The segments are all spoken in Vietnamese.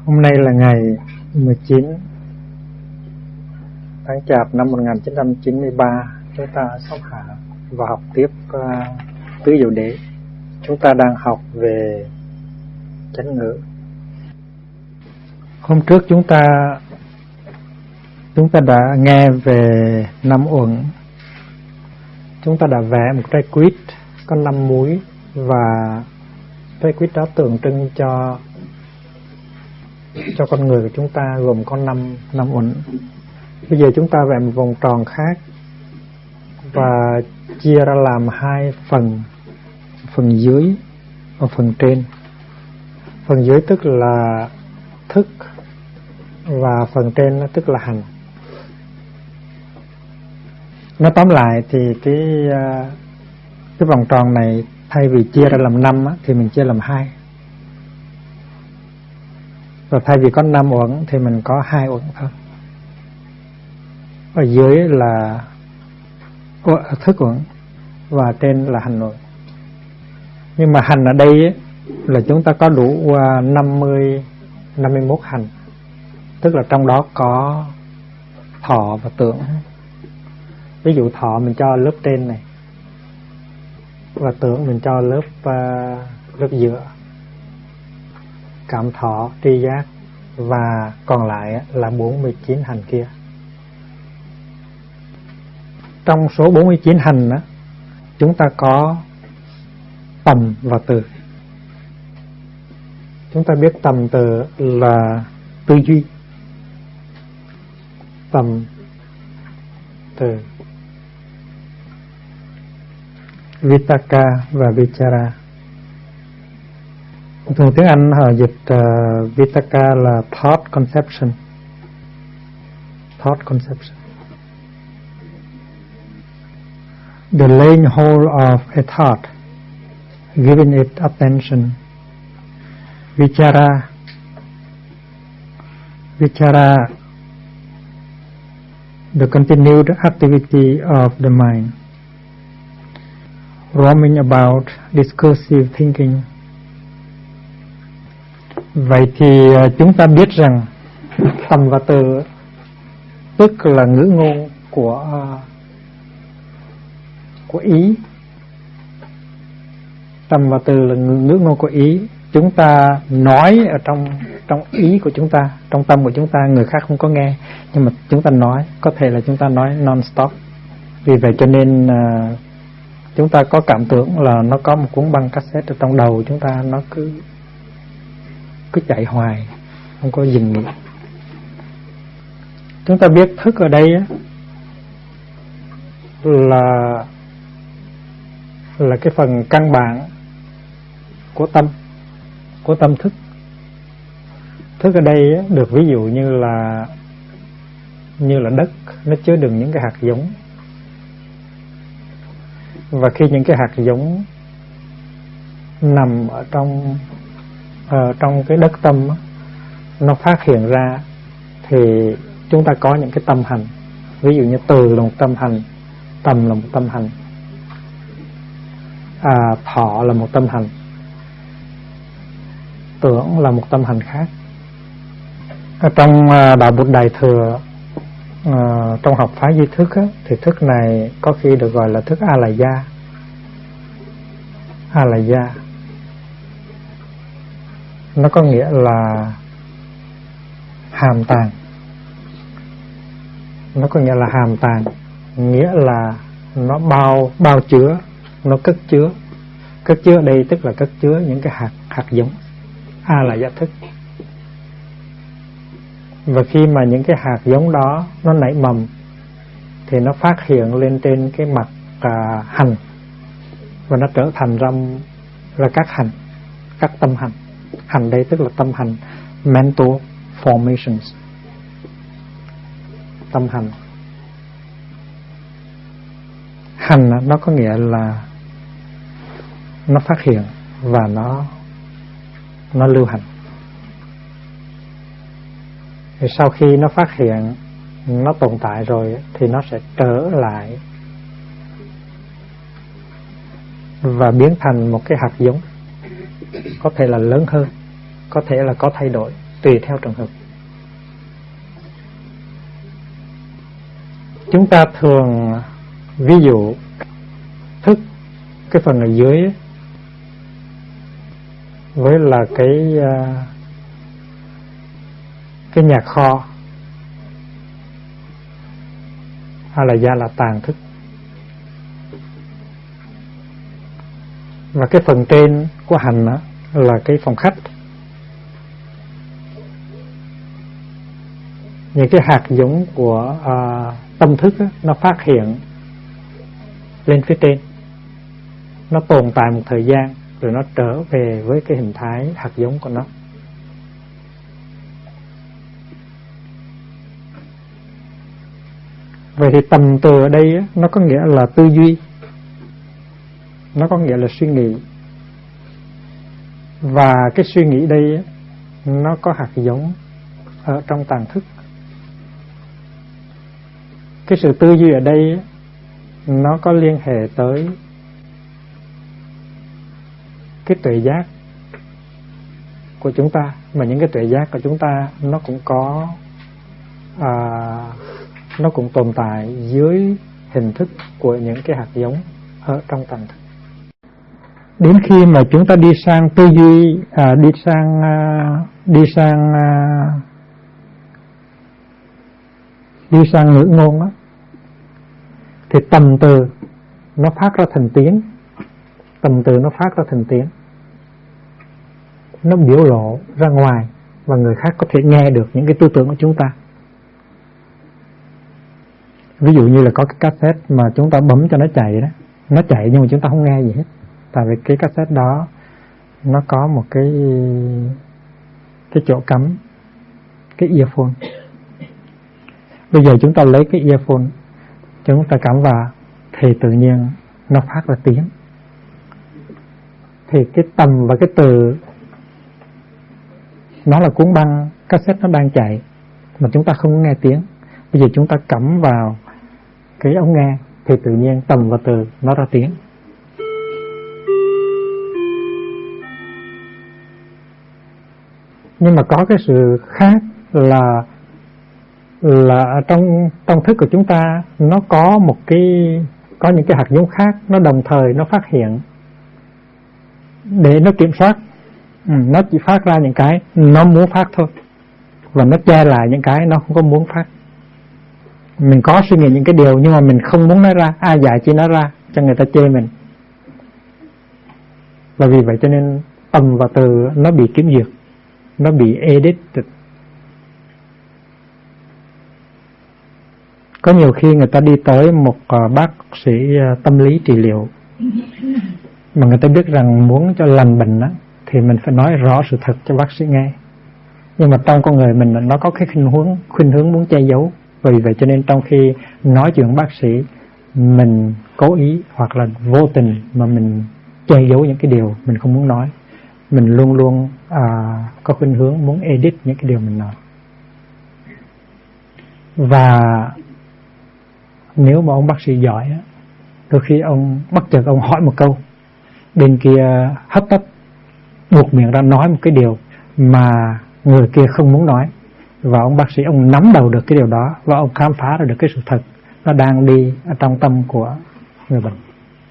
Hôm nay là ngày 19 tháng Chạp năm 1993. Chúng ta sống hạ và học tiếp tứ diệu đế. Chúng ta đang học về chánh ngữ. Hôm trước chúng ta đã nghe về 5 uẩn. Chúng ta đã vẽ một trái quýt có 5 múi, và trái quýt đó tượng trưng cho con người của chúng ta gồm có 5 uẩn. Bây giờ chúng ta vẽ một vòng tròn khác và chia ra làm 2 phần dưới và phần trên. Phần dưới tức là thức và phần trên tức là hành. Nói tóm lại thì cái vòng tròn này thay vì chia ra làm 5 thì mình chia làm 2. Và thay vì có 5 uẩn thì mình có 2 uẩn thôi. Ở dưới là thức uẩn và trên là hành uẩn. Nhưng mà hành ở đây là chúng ta có đủ 51 hành. Tức là trong đó có thọ và tưởng. Ví dụ thọ mình cho lớp trên này, và tưởng mình cho lớp giữa. Cảm thọ, tri giác, và còn lại là 49 hành kia. Trong số 49 hành chúng ta có tầm và từ. Chúng ta biết tầm từ là tư duy, tầm từ, Vitaka và Vichara. Thường tiếng Anh họ dịch Vitaka là thought conception. The laying hold of a thought, giving it attention. Vichara, the continued activity of the mind, roaming about discursive thinking. Vậy thì chúng ta biết rằng tầm và từ tức là ngữ ngôn của ý. Tầm và từ là ngữ ngôn của ý. Chúng ta nói ở trong ý của chúng ta, trong tâm của chúng ta, người khác không có nghe, nhưng mà chúng ta nói, có thể là chúng ta nói non-stop. Vì vậy cho nên chúng ta có cảm tưởng là nó có một cuốn băng cassette ở trong đầu chúng ta, nó cứ chạy hoài, không có dừng nghỉ. Chúng ta biết thức ở đây là cái phần căn bản của tâm thức. Thức ở đây được ví dụ như là đất, nó chứa đựng những cái hạt giống. Và khi những cái hạt giống nằm ở trong cái đất tâm nó phát hiện ra, thì chúng ta có những cái tâm hành. Ví dụ như từ là một tâm hành, tầm là một tâm hành, thọ là một tâm hành, tưởng là một tâm hành khác. Ở trong Đạo Bụt Đại Thừa, trong học phái duy thức thì thức này có khi được gọi là thức A-la-gia. Nó có nghĩa là hàm tàng. Nghĩa là nó bao chứa, nó cất chứa. Cất chứa ở đây tức là cất chứa những cái hạt giống. Là giác thức. Và khi mà những cái hạt giống đó nó nảy mầm thì nó phát hiện lên trên cái mặt hành, và nó trở thành ra các hành, các tâm hành. Hành đây tức là tâm hành, mental formations. Tâm hành. Hành nó có nghĩa là nó phát hiện và nó lưu hành. Thì sau khi nó phát hiện, nó tồn tại rồi thì nó sẽ trở lại và biến thành một cái hạt giống, có thể là lớn hơn, có thể là có thay đổi. tùy theo trường hợp. Chúng ta thường ví dụ thức cái phần ở dưới với là cái nhà kho hay là gia là tàng thức, và cái phần trên của hành đó là cái phòng khách. Những cái hạt giống của tâm thức đó, nó phát hiện lên phía trên, nó tồn tại một thời gian rồi nó trở về với cái hình thái hạt giống của nó. Vậy thì tầm từ ở đây nó có nghĩa là tư duy, nó có nghĩa là suy nghĩ, và cái suy nghĩ đây nó có hạt giống ở trong tàng thức. Cái sự tư duy ở đây nó có liên hệ tới cái tuệ giác của chúng ta, mà những cái tuệ giác của chúng ta nó cũng có nó cũng tồn tại dưới hình thức của những cái hạt giống ở trong tàng thức. Đến khi mà chúng ta đi sang tư duy, đi sang ngữ ngôn đó, thì tầm từ nó phát ra thành tiếng, tầm từ nó phát ra thành tiếng, nó biểu lộ ra ngoài và người khác có thể nghe được những cái tư tưởng của chúng ta. Ví dụ như là có cái cassette mà chúng ta bấm cho nó chạy đó, nó chạy nhưng mà chúng ta không nghe gì hết, tại vì cái cassette đó nó có một cái chỗ cắm cái earphone. Bây giờ chúng ta lấy cái earphone, chúng ta cắm vào thì tự nhiên nó phát ra tiếng. Thì cái tầm và cái từ nó là cuốn băng cassette nó đang chạy mà chúng ta không nghe tiếng. Bây giờ chúng ta cắm vào cái ống nghe thì tự nhiên tầm và từ nó ra tiếng. Nhưng mà có cái sự khác là trong thức của chúng ta nó có có những cái hạt giống khác, nó đồng thời nó phát hiện để nó kiểm soát. Nó chỉ phát ra những cái nó muốn phát thôi, và nó che lại những cái nó không có muốn phát. Mình có suy nghĩ những cái điều nhưng mà mình không muốn nói ra, ai dạy chỉ nói ra cho người ta chê mình. Và vì vậy cho nên tầm và từ nó bị kiểm duyệt, nó bị edited. Có nhiều khi người ta đi tới một bác sĩ tâm lý trị liệu mà người ta biết rằng muốn cho lành bệnh đó, thì mình phải nói rõ sự thật cho bác sĩ nghe. Nhưng mà trong con người mình nó có cái khuynh hướng muốn che giấu. Vì vậy cho nên trong khi nói chuyện bác sĩ, mình cố ý hoặc là vô tình mà mình che giấu những cái điều mình không muốn nói. Mình luôn luôn có khuynh hướng muốn edit những cái điều mình nói. Và nếu mà ông bác sĩ giỏi, đôi khi ông bất chợt ông hỏi một câu, bên kia hấp tấp buộc miệng ra nói một cái điều mà người kia không muốn nói, và ông bác sĩ ông nắm đầu được cái điều đó, và ông khám phá ra được cái sự thật nó đang đi ở trong tâm của người bệnh.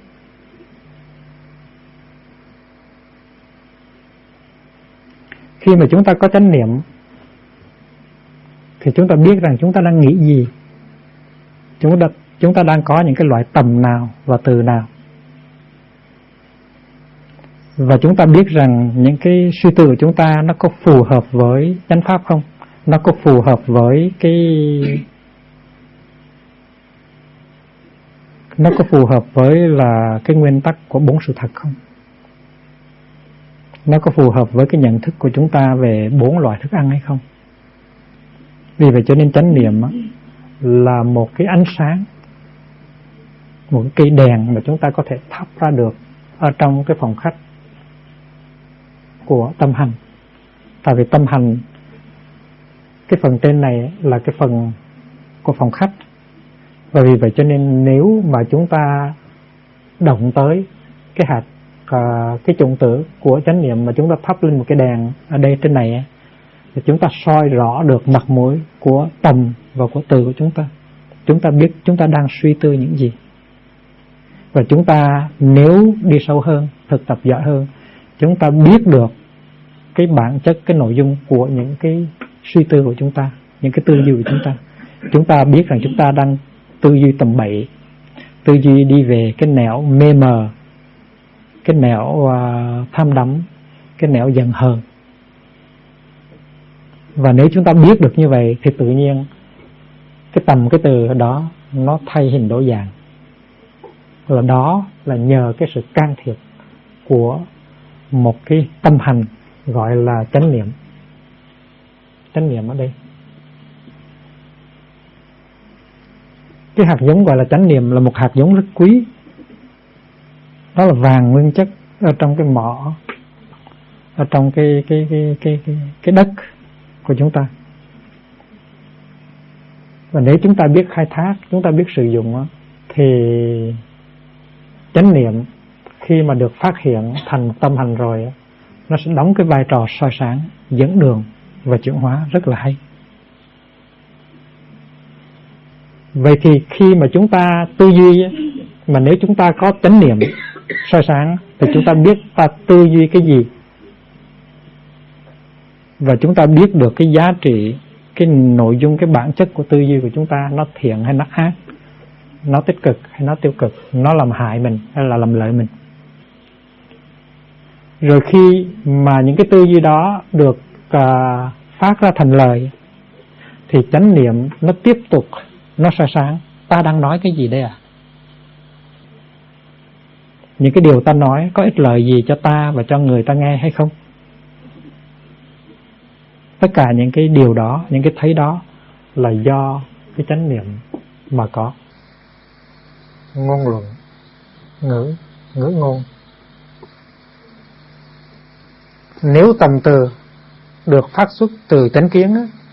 Khi mà chúng ta có chánh niệm thì chúng ta biết rằng chúng ta đang nghĩ gì, chúng ta đang có những cái loại tầm nào và từ nào, và chúng ta biết rằng những cái suy tư của chúng ta nó có phù hợp với chánh pháp không, nó có phù hợp với nó có phù hợp với là cái nguyên tắc của 4 sự thật không, nó có phù hợp với cái nhận thức của chúng ta về 4 loại thức ăn hay không. Vì vậy cho nên chánh niệm là một cái ánh sáng, một cái cây đèn mà chúng ta có thể thắp ra được ở trong cái phòng khách của tâm hành. Tại vì tâm hành, cái phần trên này là cái phần của phòng khách, và vì vậy cho nên nếu mà chúng ta động tới cái hạt cái chủng tử của chánh niệm mà chúng ta thắp lên một cái đèn ở đây trên này, thì chúng ta soi rõ được mặt mũi của tầm và của từ của chúng ta. Chúng ta biết chúng ta đang suy tư những gì. Và chúng ta nếu đi sâu hơn, thực tập giỏi hơn, chúng ta biết được cái bản chất, cái nội dung của những cái suy tư của chúng ta, những cái tư duy của chúng ta. Chúng ta biết rằng chúng ta đang tư duy tầm bậy, tư duy đi về cái nẻo mê mờ, cái nẻo tham đắm, cái nẻo giận hờn. Và nếu chúng ta biết được như vậy thì tự nhiên cái tầm, cái từ đó nó thay hình đổi dạng. Là đó là nhờ cái sự can thiệp của một cái tâm hành gọi là chánh niệm. Chánh niệm ở đây, cái hạt giống gọi là chánh niệm là một hạt giống rất quý. Đó là vàng nguyên chất ở trong cái mỏ, ở trong cái đất của chúng ta. Và nếu chúng ta biết khai thác, chúng ta biết sử dụng thì chánh niệm khi mà được phát hiện thành tâm hành rồi, nó sẽ đóng cái vai trò soi sáng, dẫn đường và chuyển hóa rất là hay. Vậy thì khi mà chúng ta tư duy, mà nếu chúng ta có chánh niệm soi sáng thì chúng ta biết ta tư duy cái gì, và chúng ta biết được cái giá trị, cái nội dung, cái bản chất của tư duy của chúng ta, nó thiện hay nó ác, nó tích cực hay nó tiêu cực, nó làm hại mình hay là làm lợi mình. Rồi khi mà những cái tư duy đó được phát ra thành lời thì chánh niệm nó tiếp tục, nó soi sáng. Ta đang nói cái gì đây à? Những cái điều ta nói có ích lợi gì cho ta và cho người ta nghe hay không? Tất cả những cái điều đó, những cái thấy đó là do cái chánh niệm mà có. Ngôn luận, ngữ ngôn. Nếu tầm từ được phát xuất từ chánh kiến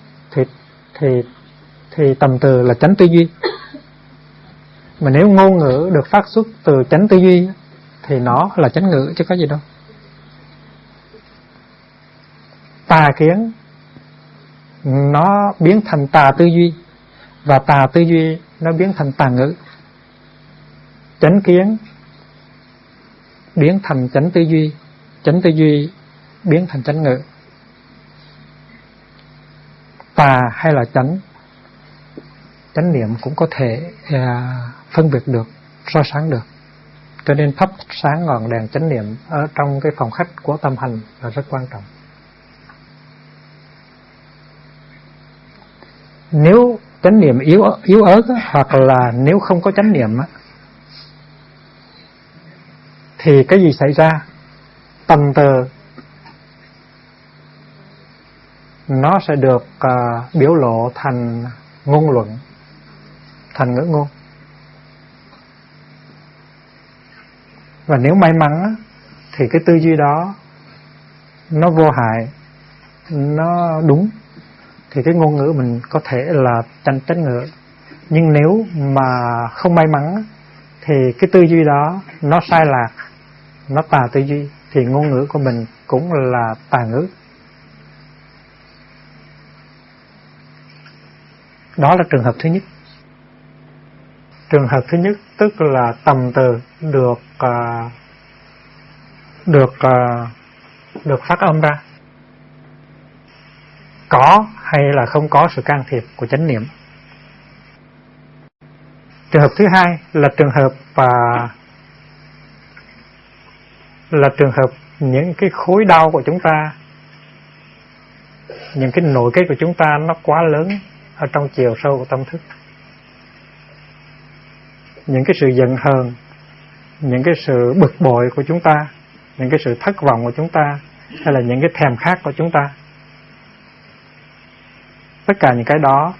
thì tầm từ là chánh tư duy. Mà nếu ngôn ngữ được phát xuất từ chánh tư duy thì nó là chánh ngữ chứ có gì đâu. Tà kiến nó biến thành tà tư duy, và tà tư duy nó biến thành tà ngữ. Chánh kiến biến thành chánh tư duy biến thành chánh ngữ. Tà hay là chánh, chánh niệm cũng có thể phân biệt được, so sánh được. Cho nên thắp sáng ngọn đèn chánh niệm ở trong cái phòng khách của tâm hành là rất quan trọng. Nếu chánh niệm yếu ớt hoặc là nếu không có chánh niệm thì cái gì xảy ra? Tầm từ nó sẽ được biểu lộ thành ngôn luận, thành ngữ ngôn. Và nếu may mắn thì cái tư duy đó nó vô hại, nó đúng, thì cái ngôn ngữ mình có thể là chánh ngữ. Nhưng nếu mà không may mắn thì cái tư duy đó nó sai lạc, nó tà tư duy, thì ngôn ngữ của mình cũng là tà ngữ. Đó là trường hợp thứ nhất. Trường hợp thứ nhất tức là tầm từ được phát âm ra, có hay là không có sự can thiệp của chánh niệm. Trường hợp thứ hai là trường hợp những cái khối đau của chúng ta, những cái nội kết của chúng ta nó quá lớn ở trong chiều sâu của tâm thức. Những cái sự giận hờn, những cái sự bực bội của chúng ta, những cái sự thất vọng của chúng ta, hay là những cái thèm khát của chúng ta, tất cả những cái đó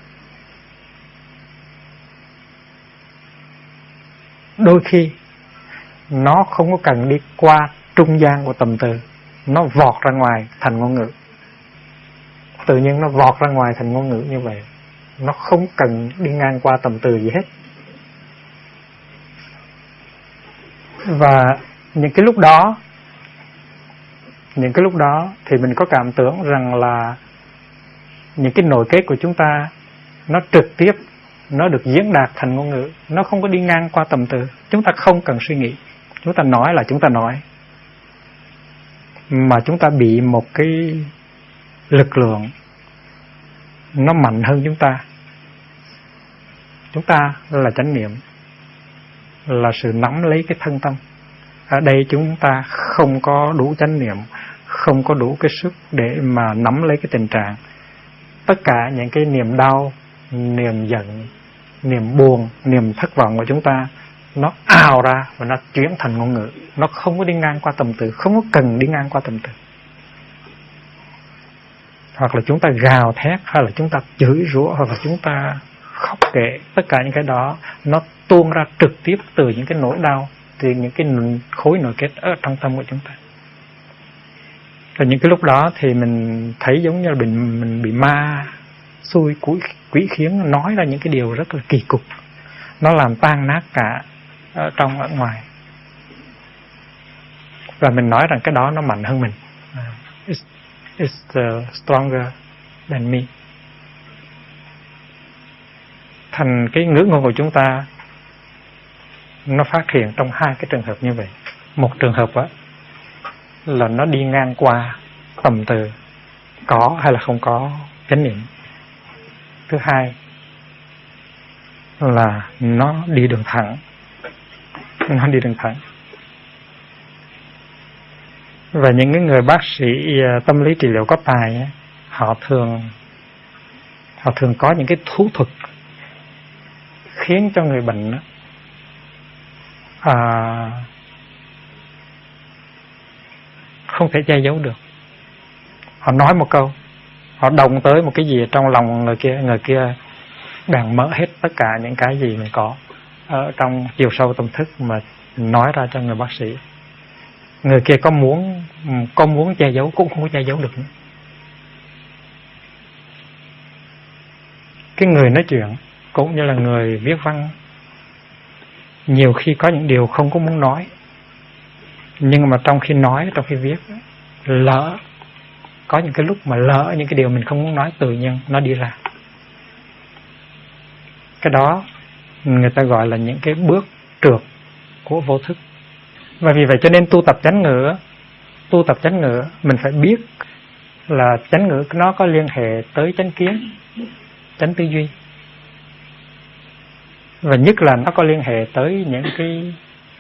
đôi khi nó không có cần đi qua trung gian của tầm từ, nó vọt ra ngoài thành ngôn ngữ. Tự nhiên nó vọt ra ngoài thành ngôn ngữ như vậy, nó không cần đi ngang qua tầm từ gì hết. Và những cái lúc đó thì mình có cảm tưởng rằng là những cái nội kết của chúng ta nó trực tiếp, nó được diễn đạt thành ngôn ngữ, nó không có đi ngang qua tầm từ. Chúng ta không cần suy nghĩ, chúng ta nói là chúng ta nói, mà chúng ta bị một cái lực lượng nó mạnh hơn chúng ta. Chúng ta là chánh niệm, là sự nắm lấy cái thân tâm. Ở đây chúng ta không có đủ chánh niệm, không có đủ cái sức để mà nắm lấy cái tình trạng. Tất cả những cái niềm đau, niềm giận, niềm buồn, niềm thất vọng của chúng ta, nó ào ra và nó chuyển thành ngôn ngữ. Nó không có đi ngang qua tầm từ, không có cần đi ngang qua tầm từ. Hoặc là chúng ta gào thét, hay là chúng ta chửi rủa, hoặc là chúng ta khóc kể. Tất cả những cái đó nó tuôn ra trực tiếp từ những cái nỗi đau, từ những cái khối nội kết ở trong tâm của chúng ta. Và những cái lúc đó thì mình thấy giống như là mình bị ma xui quỷ khiến nói ra những cái điều rất là kỳ cục. Nó làm tan nát cả ở trong ở ngoài. Và mình nói rằng cái đó nó mạnh hơn mình. It's stronger than me. Thành cái ngữ ngôn của chúng ta nó phát hiện trong hai cái trường hợp như vậy. Một trường hợp á là nó đi ngang qua tầm từ có hay là không có chánh niệm. Thứ hai là nó đi đường thẳng. Nó đi đường thẳng. Và những cái người bác sĩ tâm lý trị liệu có tài, họ thường có những cái thủ thuật khiến cho người bệnh không thể che giấu được. Họ nói một câu, họ động tới một cái gì trong lòng người kia đang mở hết tất cả những cái gì mình có ở trong chiều sâu tâm thức mà nói ra cho người bác sĩ. Người kia có muốn che giấu cũng không có che giấu được nữa. Cái người nói chuyện cũng như là người viết văn nhiều khi có những điều không có muốn nói, nhưng mà trong khi nói, trong khi viết, lỡ có những cái lúc mà lỡ những cái điều mình không muốn nói tự nhiên nó đi ra. Cái đó người ta gọi là những cái bước trượt của vô thức. Và vì vậy cho nên tu tập chánh ngữ mình phải biết là chánh ngữ nó có liên hệ tới chánh kiến, chánh tư duy, và nhất là nó có liên hệ tới những cái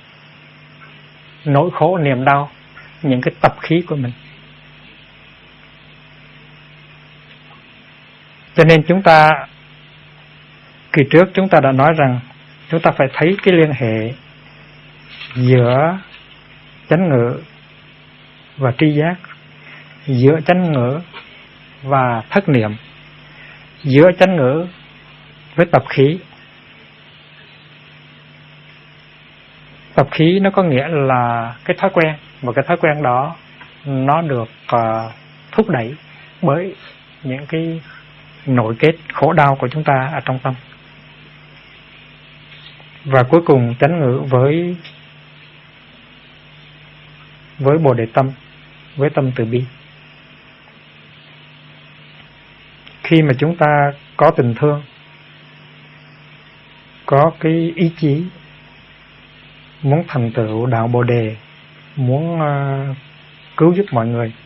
nỗi khổ niềm đau, những cái tập khí của mình. Cho nên chúng ta kỳ trước chúng ta đã nói rằng chúng ta phải thấy cái liên hệ giữa chánh ngữ và tri giác, giữa chánh ngữ và thất niệm, giữa chánh ngữ với tập khí. Tập khí nó có nghĩa là cái thói quen, và cái thói quen đó nó được thúc đẩy bởi những cái nội kết khổ đau của chúng ta ở trong tâm. Và cuối cùng chánh ngữ với Bồ Đề tâm, với tâm từ bi. Khi mà chúng ta có tình thương, có cái ý chí muốn thành tựu đạo Bồ Đề, muốn cứu giúp mọi người,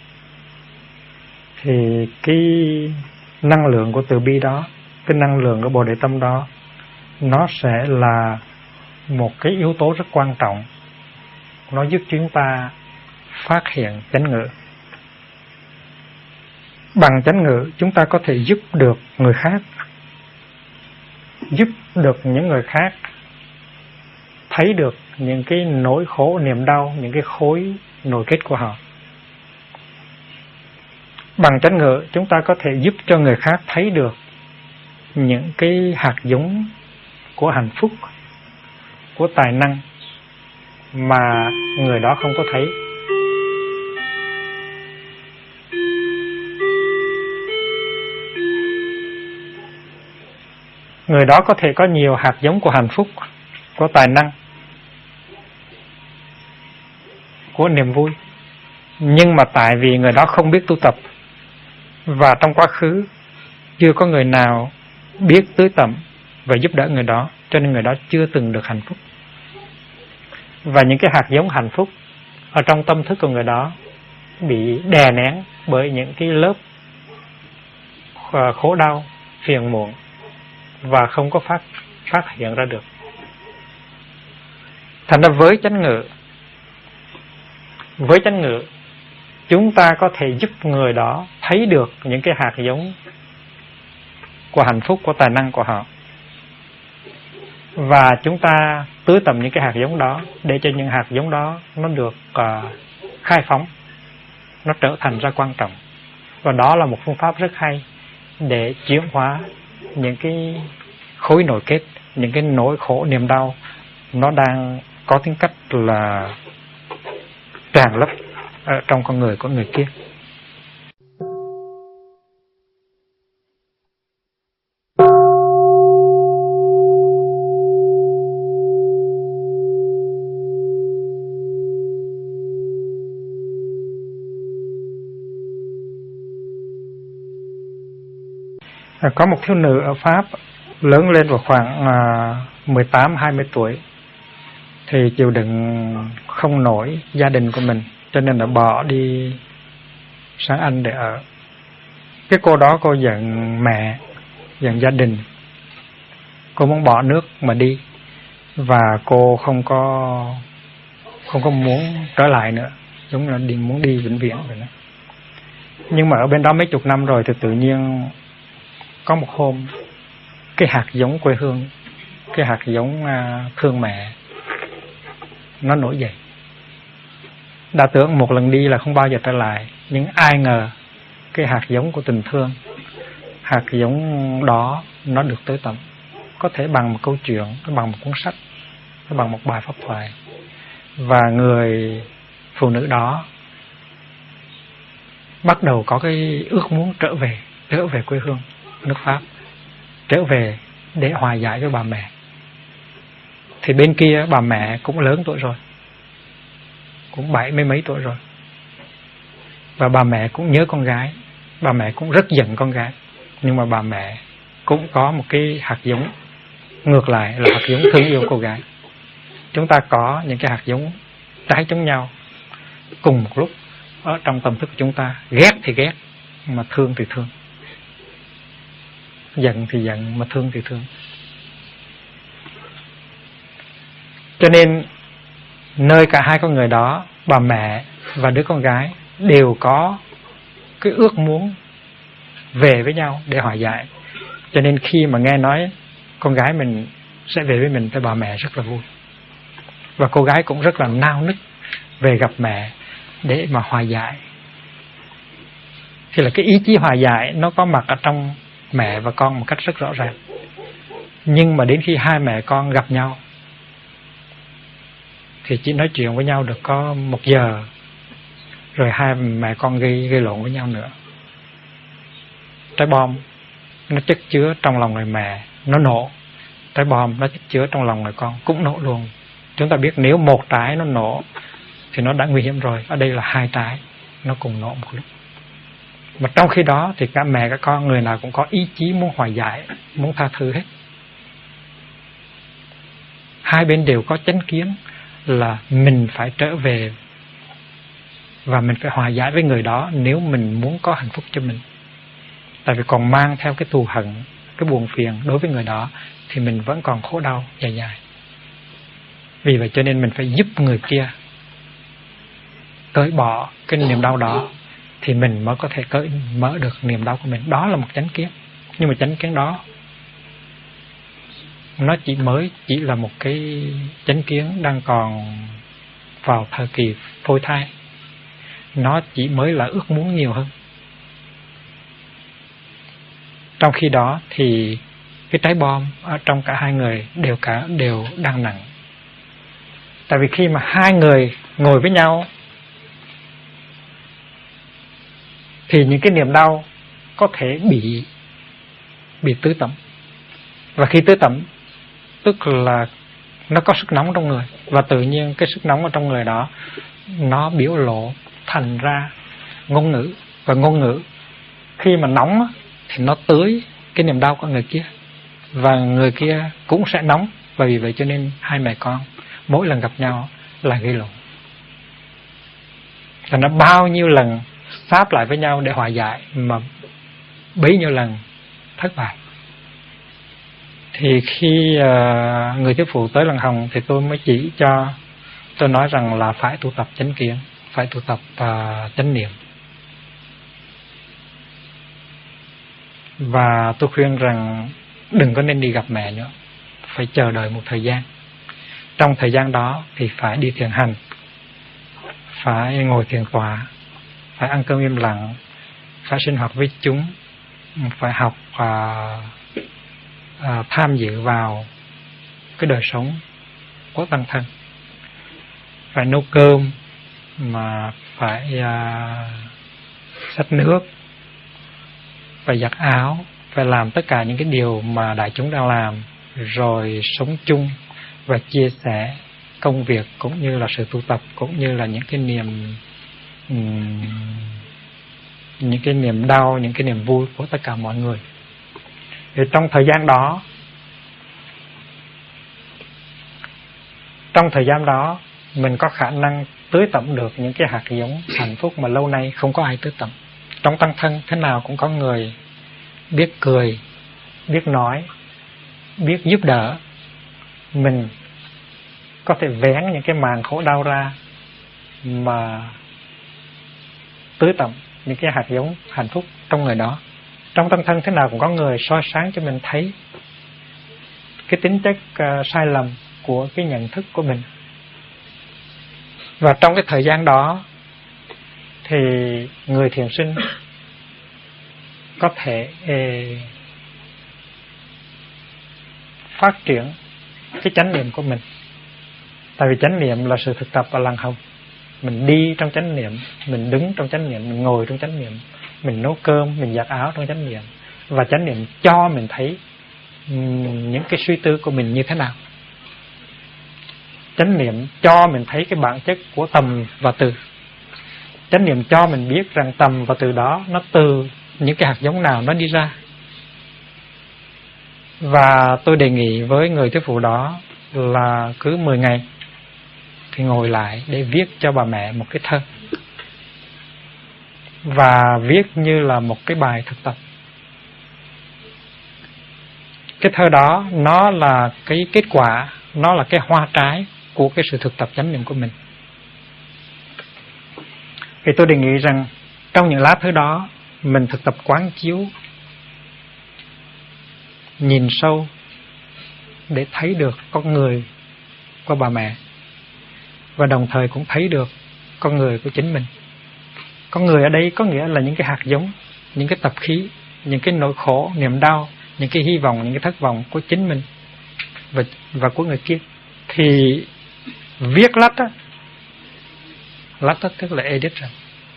thì cái năng lượng của từ bi đó, cái năng lượng của Bồ Đề tâm đó, nó sẽ là một cái yếu tố rất quan trọng. Nó giúp chúng ta phát hiện chánh ngữ. Bằng chánh ngữ chúng ta có thể giúp được người khác, giúp được những người khác thấy được những cái nỗi khổ niềm đau, những cái khối nội kết của họ. Bằng chánh ngữ chúng ta có thể giúp cho người khác thấy được những cái hạt giống của hạnh phúc, của tài năng mà người đó không có thấy. Người đó có thể có nhiều hạt giống của hạnh phúc, của tài năng, của niềm vui, nhưng mà tại vì người đó không biết tu tập, và trong quá khứ chưa có người nào biết tưới tẩm và giúp đỡ người đó, cho nên người đó chưa từng được hạnh phúc. Và những cái hạt giống hạnh phúc ở trong tâm thức của người đó bị đè nén bởi những cái lớp khổ đau, phiền muộn và không có phát hiện ra được. Thành ra với chánh ngữ chúng ta có thể giúp người đó thấy được những cái hạt giống của hạnh phúc, của tài năng của họ, và chúng ta tưới tẩm những cái hạt giống đó để cho những hạt giống đó nó được khai phóng, nó trở thành ra quan trọng. Và đó là một phương pháp rất hay để chuyển hóa những cái khối nội kết, những cái nỗi khổ niềm đau nó đang có tính cách là tràn lấp ở trong con người của người kia. Có một thiếu nữ ở Pháp lớn lên vào khoảng 18-20 tuổi thì chịu đựng không nổi gia đình của mình, cho nên đã bỏ đi sang Anh để ở. Cái cô đó cô giận mẹ, giận gia đình, cô muốn bỏ nước mà đi, và cô không có muốn trở lại nữa, giống là muốn đi vĩnh viễn vậy đó. Nhưng mà ở bên đó mấy chục năm rồi thì tự nhiên có một hôm cái hạt giống quê hương, cái hạt giống thương mẹ nó nổi dậy. Đã tưởng một lần đi là không bao giờ trở lại, nhưng ai ngờ cái hạt giống của tình thương, hạt giống đó nó được tưới tẩm, có thể bằng một câu chuyện, bằng một cuốn sách, bằng một bài pháp thoại. Và người phụ nữ đó bắt đầu có cái ước muốn trở về quê hương nước Pháp, trở về để hòa giải với bà mẹ. Thì bên kia bà mẹ cũng lớn tuổi rồi, cũng 70 mấy tuổi rồi, và bà mẹ cũng nhớ con gái, bà mẹ cũng rất giận con gái. Nhưng mà bà mẹ cũng có một cái hạt giống ngược lại, là hạt giống thương yêu cô gái. Chúng ta có những cái hạt giống trái chống nhau cùng một lúc ở trong tâm thức của chúng ta. Ghét thì ghét, mà thương thì thương. Giận thì giận, mà thương thì thương. Cho nên nơi cả hai con người đó, bà mẹ và đứa con gái, đều có cái ước muốn về với nhau để hòa giải. Cho nên khi mà nghe nói con gái mình sẽ về với mình, thì bà mẹ rất là vui. Và cô gái cũng rất là nao nức về gặp mẹ để mà hòa giải. Thì là cái ý chí hòa giải nó có mặt ở trong mẹ và con một cách rất rõ ràng. Nhưng mà đến khi hai mẹ con gặp nhau thì chỉ nói chuyện với nhau được có 1 giờ, rồi hai mẹ con gây lộn với nhau nữa. Trái bom nó chất chứa trong lòng người mẹ, nó nổ. Trái bom nó chất chứa trong lòng người con cũng nổ luôn. Chúng ta biết nếu một trái nó nổ thì nó đã nguy hiểm rồi. Ở đây là 2 trái nó cùng nổ một lúc. Mà trong khi đó thì cả mẹ cả con người nào cũng có ý chí muốn hòa giải, muốn tha thứ hết. Hai bên đều có chánh kiến là mình phải trở về và mình phải hòa giải với người đó nếu mình muốn có hạnh phúc cho mình. Tại vì còn mang theo cái thù hận, cái buồn phiền đối với người đó thì mình vẫn còn khổ đau dài dài. Vì vậy cho nên mình phải giúp người kia cởi bỏ cái niềm đau đó, thì mình mới có thể mở được niềm đau của mình. Đó là một chánh kiến. Nhưng mà chánh kiến đó nó chỉ là một cái chánh kiến đang còn vào thời kỳ phôi thai. Nó chỉ mới là ước muốn nhiều hơn. Trong khi đó thì cái trái bom ở trong cả hai người đều đang nặng. Tại vì khi mà hai người ngồi với nhau thì những cái niềm đau có thể bị tưới tẩm. Và khi tưới tẩm tức là nó có sức nóng trong người, và tự nhiên cái sức nóng ở trong người đó nó biểu lộ thành ra ngôn ngữ. Và ngôn ngữ khi mà nóng thì nó tưới cái niềm đau của người kia, và người kia cũng sẽ nóng. Và vì vậy cho nên hai mẹ con mỗi lần gặp nhau là gây lộn. Và nó bao nhiêu lần pháp lại với nhau để hòa giải mà bấy nhiêu lần thất bại. Thì khi người thuyết phụ tới lần hồng thì tôi mới chỉ cho, tôi nói rằng là phải tu tập chánh kiến, phải tu tập chánh niệm. Và tôi khuyên rằng đừng có nên đi gặp mẹ nữa, phải chờ đợi một thời gian. Trong thời gian đó thì phải đi thiền hành, phải ngồi thiền tọa, phải ăn cơm im lặng, phải sinh hoạt với chúng, phải học tham dự vào cái đời sống của tăng thân, phải nấu cơm, mà phải xách nước, phải giặt áo, phải làm tất cả những cái điều mà đại chúng đang làm, rồi sống chung và chia sẻ công việc cũng như là sự tu tập, cũng như là những cái niềm đau, những cái niềm vui của tất cả mọi người. Thì trong thời gian đó mình có khả năng tưới tẩm được những cái hạt giống hạnh phúc mà lâu nay không có ai tưới tẩm. Trong tăng thân thế nào cũng có người biết cười, biết nói, biết giúp đỡ. Mình có thể vén những cái màn khổ đau ra mà tưới tẩm những cái hạt giống hạnh phúc trong người đó. Trong tăng thân thế nào cũng có người soi sáng cho mình thấy cái tính chất sai lầm của cái nhận thức của mình. Và trong cái thời gian đó thì người thiền sinh có thể phát triển cái chánh niệm của mình. Tại vì chánh niệm là sự thực tập ở làng hồng. Mình đi trong chánh niệm, mình đứng trong chánh niệm, mình ngồi trong chánh niệm, mình nấu cơm, mình giặt áo trong chánh niệm. Và chánh niệm cho mình thấy những cái suy tư của mình như thế nào. Chánh niệm cho mình thấy cái bản chất của tầm và từ. Chánh niệm cho mình biết rằng tầm và từ đó nó từ những cái hạt giống nào nó đi ra. Và tôi đề nghị với người thuyết phụ đó là cứ 10 ngày thì ngồi lại để viết cho bà mẹ một cái thơ, và viết như là một cái bài thực tập. Cái thơ đó nó là cái kết quả, nó là cái hoa trái của cái sự thực tập chánh niệm của mình. Thì tôi đề nghị rằng trong những lá thư đó mình thực tập quán chiếu, nhìn sâu để thấy được con người của bà mẹ, và đồng thời cũng thấy được con người của chính mình. Con người ở đây có nghĩa là những cái hạt giống, những cái tập khí, những cái nỗi khổ, niềm đau, những cái hy vọng, những cái thất vọng của chính mình và của người kia. Thì viết lách á, lách á tức là edit rồi.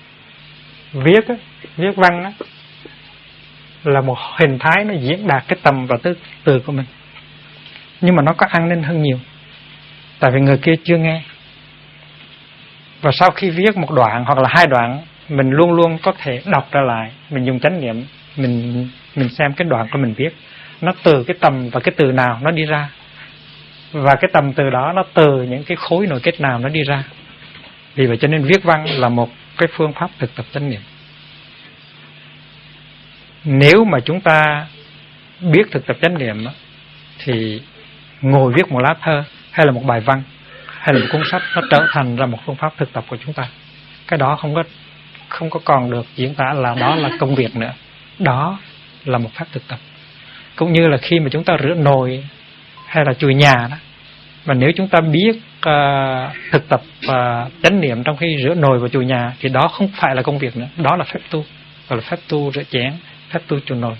Viết văn á là một hình thái nó diễn đạt cái tầm và từ của mình. Nhưng mà nó có an ninh hơn nhiều, tại vì người kia chưa nghe. Và sau khi viết một đoạn hoặc là 2 đoạn, mình luôn luôn có thể đọc ra lại. Mình dùng chánh niệm, mình xem cái đoạn của mình viết nó từ cái tầm và cái từ nào nó đi ra, và cái tầm từ đó nó từ những cái khối nội kết nào nó đi ra. Vì vậy cho nên viết văn là một cái phương pháp thực tập chánh niệm. Nếu mà chúng ta biết thực tập chánh niệm thì ngồi viết một lá thơ hay là một bài văn hay là một cuốn sách nó trở thành ra một phương pháp thực tập của chúng ta. Cái đó không có còn được diễn tả là đó là công việc nữa. Đó là một pháp thực tập. Cũng như là khi mà chúng ta rửa nồi hay là chùi nhà đó, mà nếu chúng ta biết thực tập chánh niệm trong khi rửa nồi và chùi nhà thì đó không phải là công việc nữa, đó là phép tu, gọi là phép tu rửa chén, phép tu chùi nồi.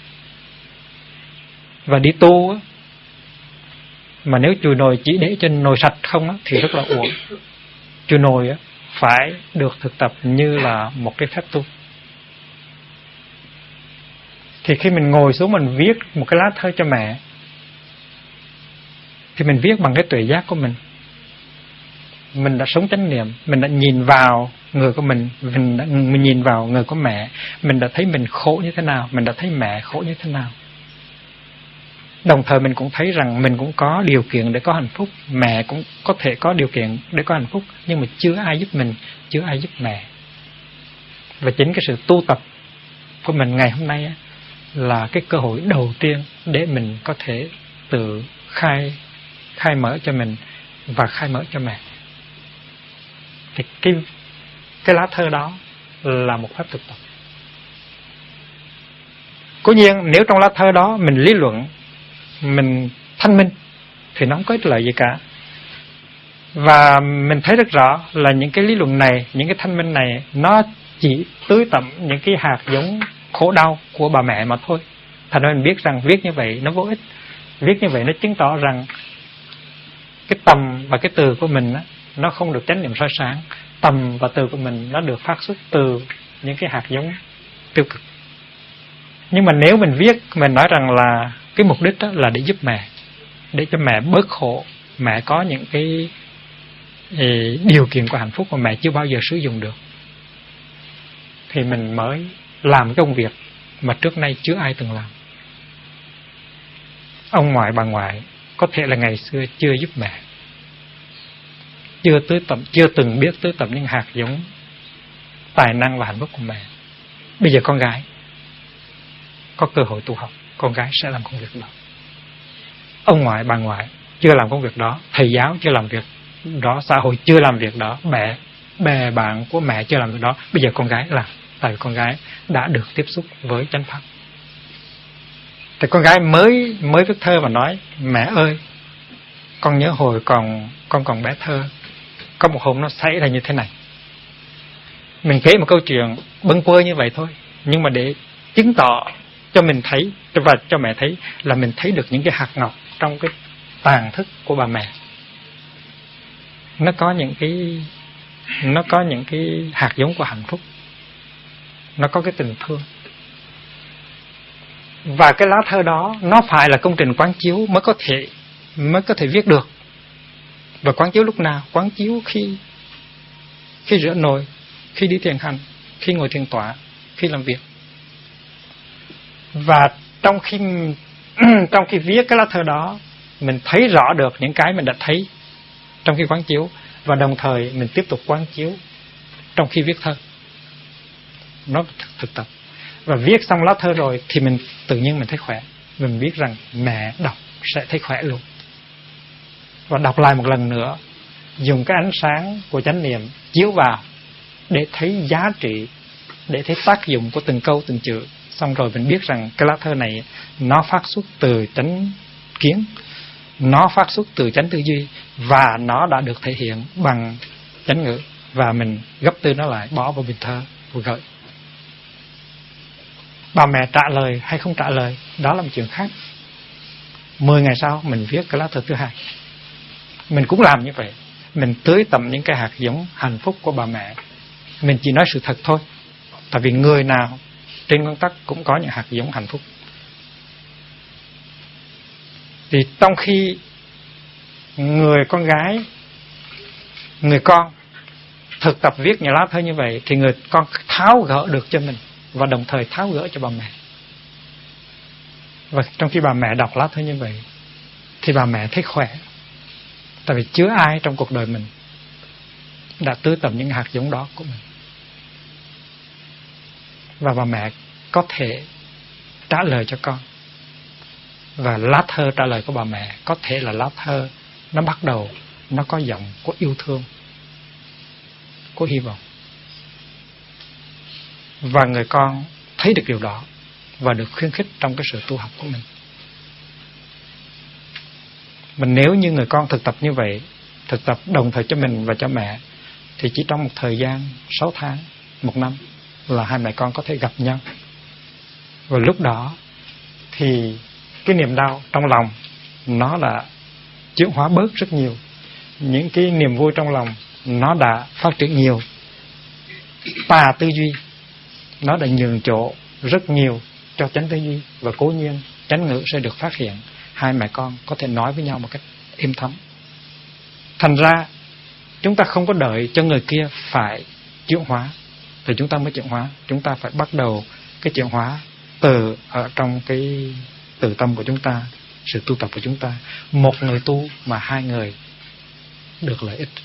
Và đi tu á, mà nếu chùi nồi chỉ để cho nồi sạch không á, thì rất là uổng. Chùi nồi á, phải được thực tập như là một cái phép tu. Thì khi mình ngồi xuống mình viết một cái lá thơ cho mẹ, thì mình viết bằng cái tuệ giác của mình. mình đã sống chánh niệm, mình đã nhìn vào người của mình nhìn vào người của mẹ, mình đã thấy mình khổ như thế nào, mình đã thấy mẹ khổ như thế nào. Đồng thời mình cũng thấy rằng mình cũng có điều kiện để có hạnh phúc, mẹ cũng có thể có điều kiện để có hạnh phúc, nhưng mà chưa ai giúp mình, chưa ai giúp mẹ. Và chính cái sự tu tập của mình ngày hôm nay là cái cơ hội đầu tiên để mình có thể tự khai mở cho mình và khai mở cho mẹ. Thì cái lá thơ đó là một phép thực tập. Cố nhiên nếu trong lá thơ đó mình lý luận, mình thanh minh thì nó không có ích lợi gì cả. Và mình thấy rất rõ là những cái lý luận này, những cái thanh minh này, nó chỉ tưới tẩm những cái hạt giống khổ đau của bà mẹ mà thôi. Thành ra mình biết rằng viết như vậy nó vô ích. Viết như vậy nó chứng tỏ rằng cái tầm và cái từ của mình nó không được chánh niệm soi sáng. Tầm và từ của mình nó được phát xuất từ những cái hạt giống tiêu cực. Nhưng mà nếu mình viết, mình nói rằng là cái mục đích đó là để giúp mẹ, để cho mẹ bớt khổ, mẹ có những cái điều kiện của hạnh phúc mà mẹ chưa bao giờ sử dụng được, thì mình mới làm cái công việc mà trước nay chưa ai từng làm. Ông ngoại bà ngoại có thể là ngày xưa chưa giúp mẹ, chưa từng biết tưới tẩm những hạt giống tài năng và hạnh phúc của mẹ. Bây giờ con gái có cơ hội tu học, con gái sẽ làm công việc đó. Ông ngoại bà ngoại chưa làm công việc đó, thầy giáo chưa làm việc đó, xã hội chưa làm việc đó, bè bạn của mẹ chưa làm việc đó, bây giờ con gái làm. Tại vì con gái đã được tiếp xúc với chánh pháp. Thì con gái mới viết thơ và nói: mẹ ơi, con nhớ hồi con còn bé thơ, có một hôm nó xảy ra như thế này. Mình kể một câu chuyện bâng quơ như vậy thôi, nhưng mà để chứng tỏ cho mình thấy và cho mẹ thấy là mình thấy được những cái hạt ngọc trong cái tàng thức của bà mẹ. Nó có những cái hạt giống của hạnh phúc, nó có cái tình thương. Và cái lá thơ đó nó phải là công trình quán chiếu mới có thể viết được. Và quán chiếu lúc nào? Quán chiếu khi rửa nồi, khi đi thiền hành, khi ngồi thiền tọa, khi làm việc. Và trong khi viết cái lá thơ đó, mình thấy rõ được những cái mình đã thấy trong khi quán chiếu, và đồng thời mình tiếp tục quán chiếu trong khi viết thơ. Nó thực tập. Và viết xong lá thơ rồi thì mình tự nhiên mình thấy khỏe. Mình biết rằng mẹ đọc sẽ thấy khỏe luôn. Và đọc lại một lần nữa, dùng cái ánh sáng của chánh niệm chiếu vào để thấy giá trị, để thấy tác dụng của từng câu từng chữ. Xong rồi mình biết rằng cái lá thơ này nó phát xuất từ chánh kiến, nó phát xuất từ chánh tư duy, và nó đã được thể hiện bằng chánh ngữ. Và mình gấp tư nó lại, bỏ vào bình thơ và gửi. Bà mẹ trả lời hay không trả lời, đó là một chuyện khác. 10 ngày sau mình viết cái lá thơ thứ hai. Mình cũng làm như vậy. Mình tưới tẩm những cái hạt giống hạnh phúc của bà mẹ. Mình chỉ nói sự thật thôi. Tại vì người nào trên nguyên tắc cũng có những hạt giống hạnh phúc. Thì trong khi người con gái, người con thực tập viết những lá thơ như vậy, thì người con tháo gỡ được cho mình và đồng thời tháo gỡ cho bà mẹ. Và trong khi bà mẹ đọc lá thơ như vậy thì bà mẹ thấy khỏe. Tại vì chưa ai trong cuộc đời mình đã tưới tẩm những hạt giống đó của mình. Và bà mẹ có thể trả lời cho con. Và lá thơ trả lời của bà mẹ có thể là lá thơ nó bắt đầu, nó có giọng của yêu thương, của hy vọng. Và người con thấy được điều đó và được khuyến khích trong cái sự tu học của mình. Mà nếu như người con thực tập như vậy, thực tập đồng thời cho mình và cho mẹ, thì chỉ trong một thời gian 6 tháng, 1 năm là hai mẹ con có thể gặp nhau. Và lúc đó thì cái niềm đau trong lòng nó đã chuyển hóa bớt rất nhiều. Những cái niềm vui trong lòng nó đã phát triển nhiều. Tà tư duy nó đã nhường chỗ rất nhiều cho chánh tư duy, và cố nhiên chánh ngữ sẽ được phát hiện. Hai mẹ con có thể nói với nhau một cách êm thấm. Thành ra Chúng ta không có đợi cho người kia phải chuyển hóa thì chúng ta mới chuyển hóa. Chúng ta phải bắt đầu cái chuyển hóa từ ở trong cái từ tâm của chúng ta, sự tu tập của chúng ta. Một người tu mà hai người được lợi ích.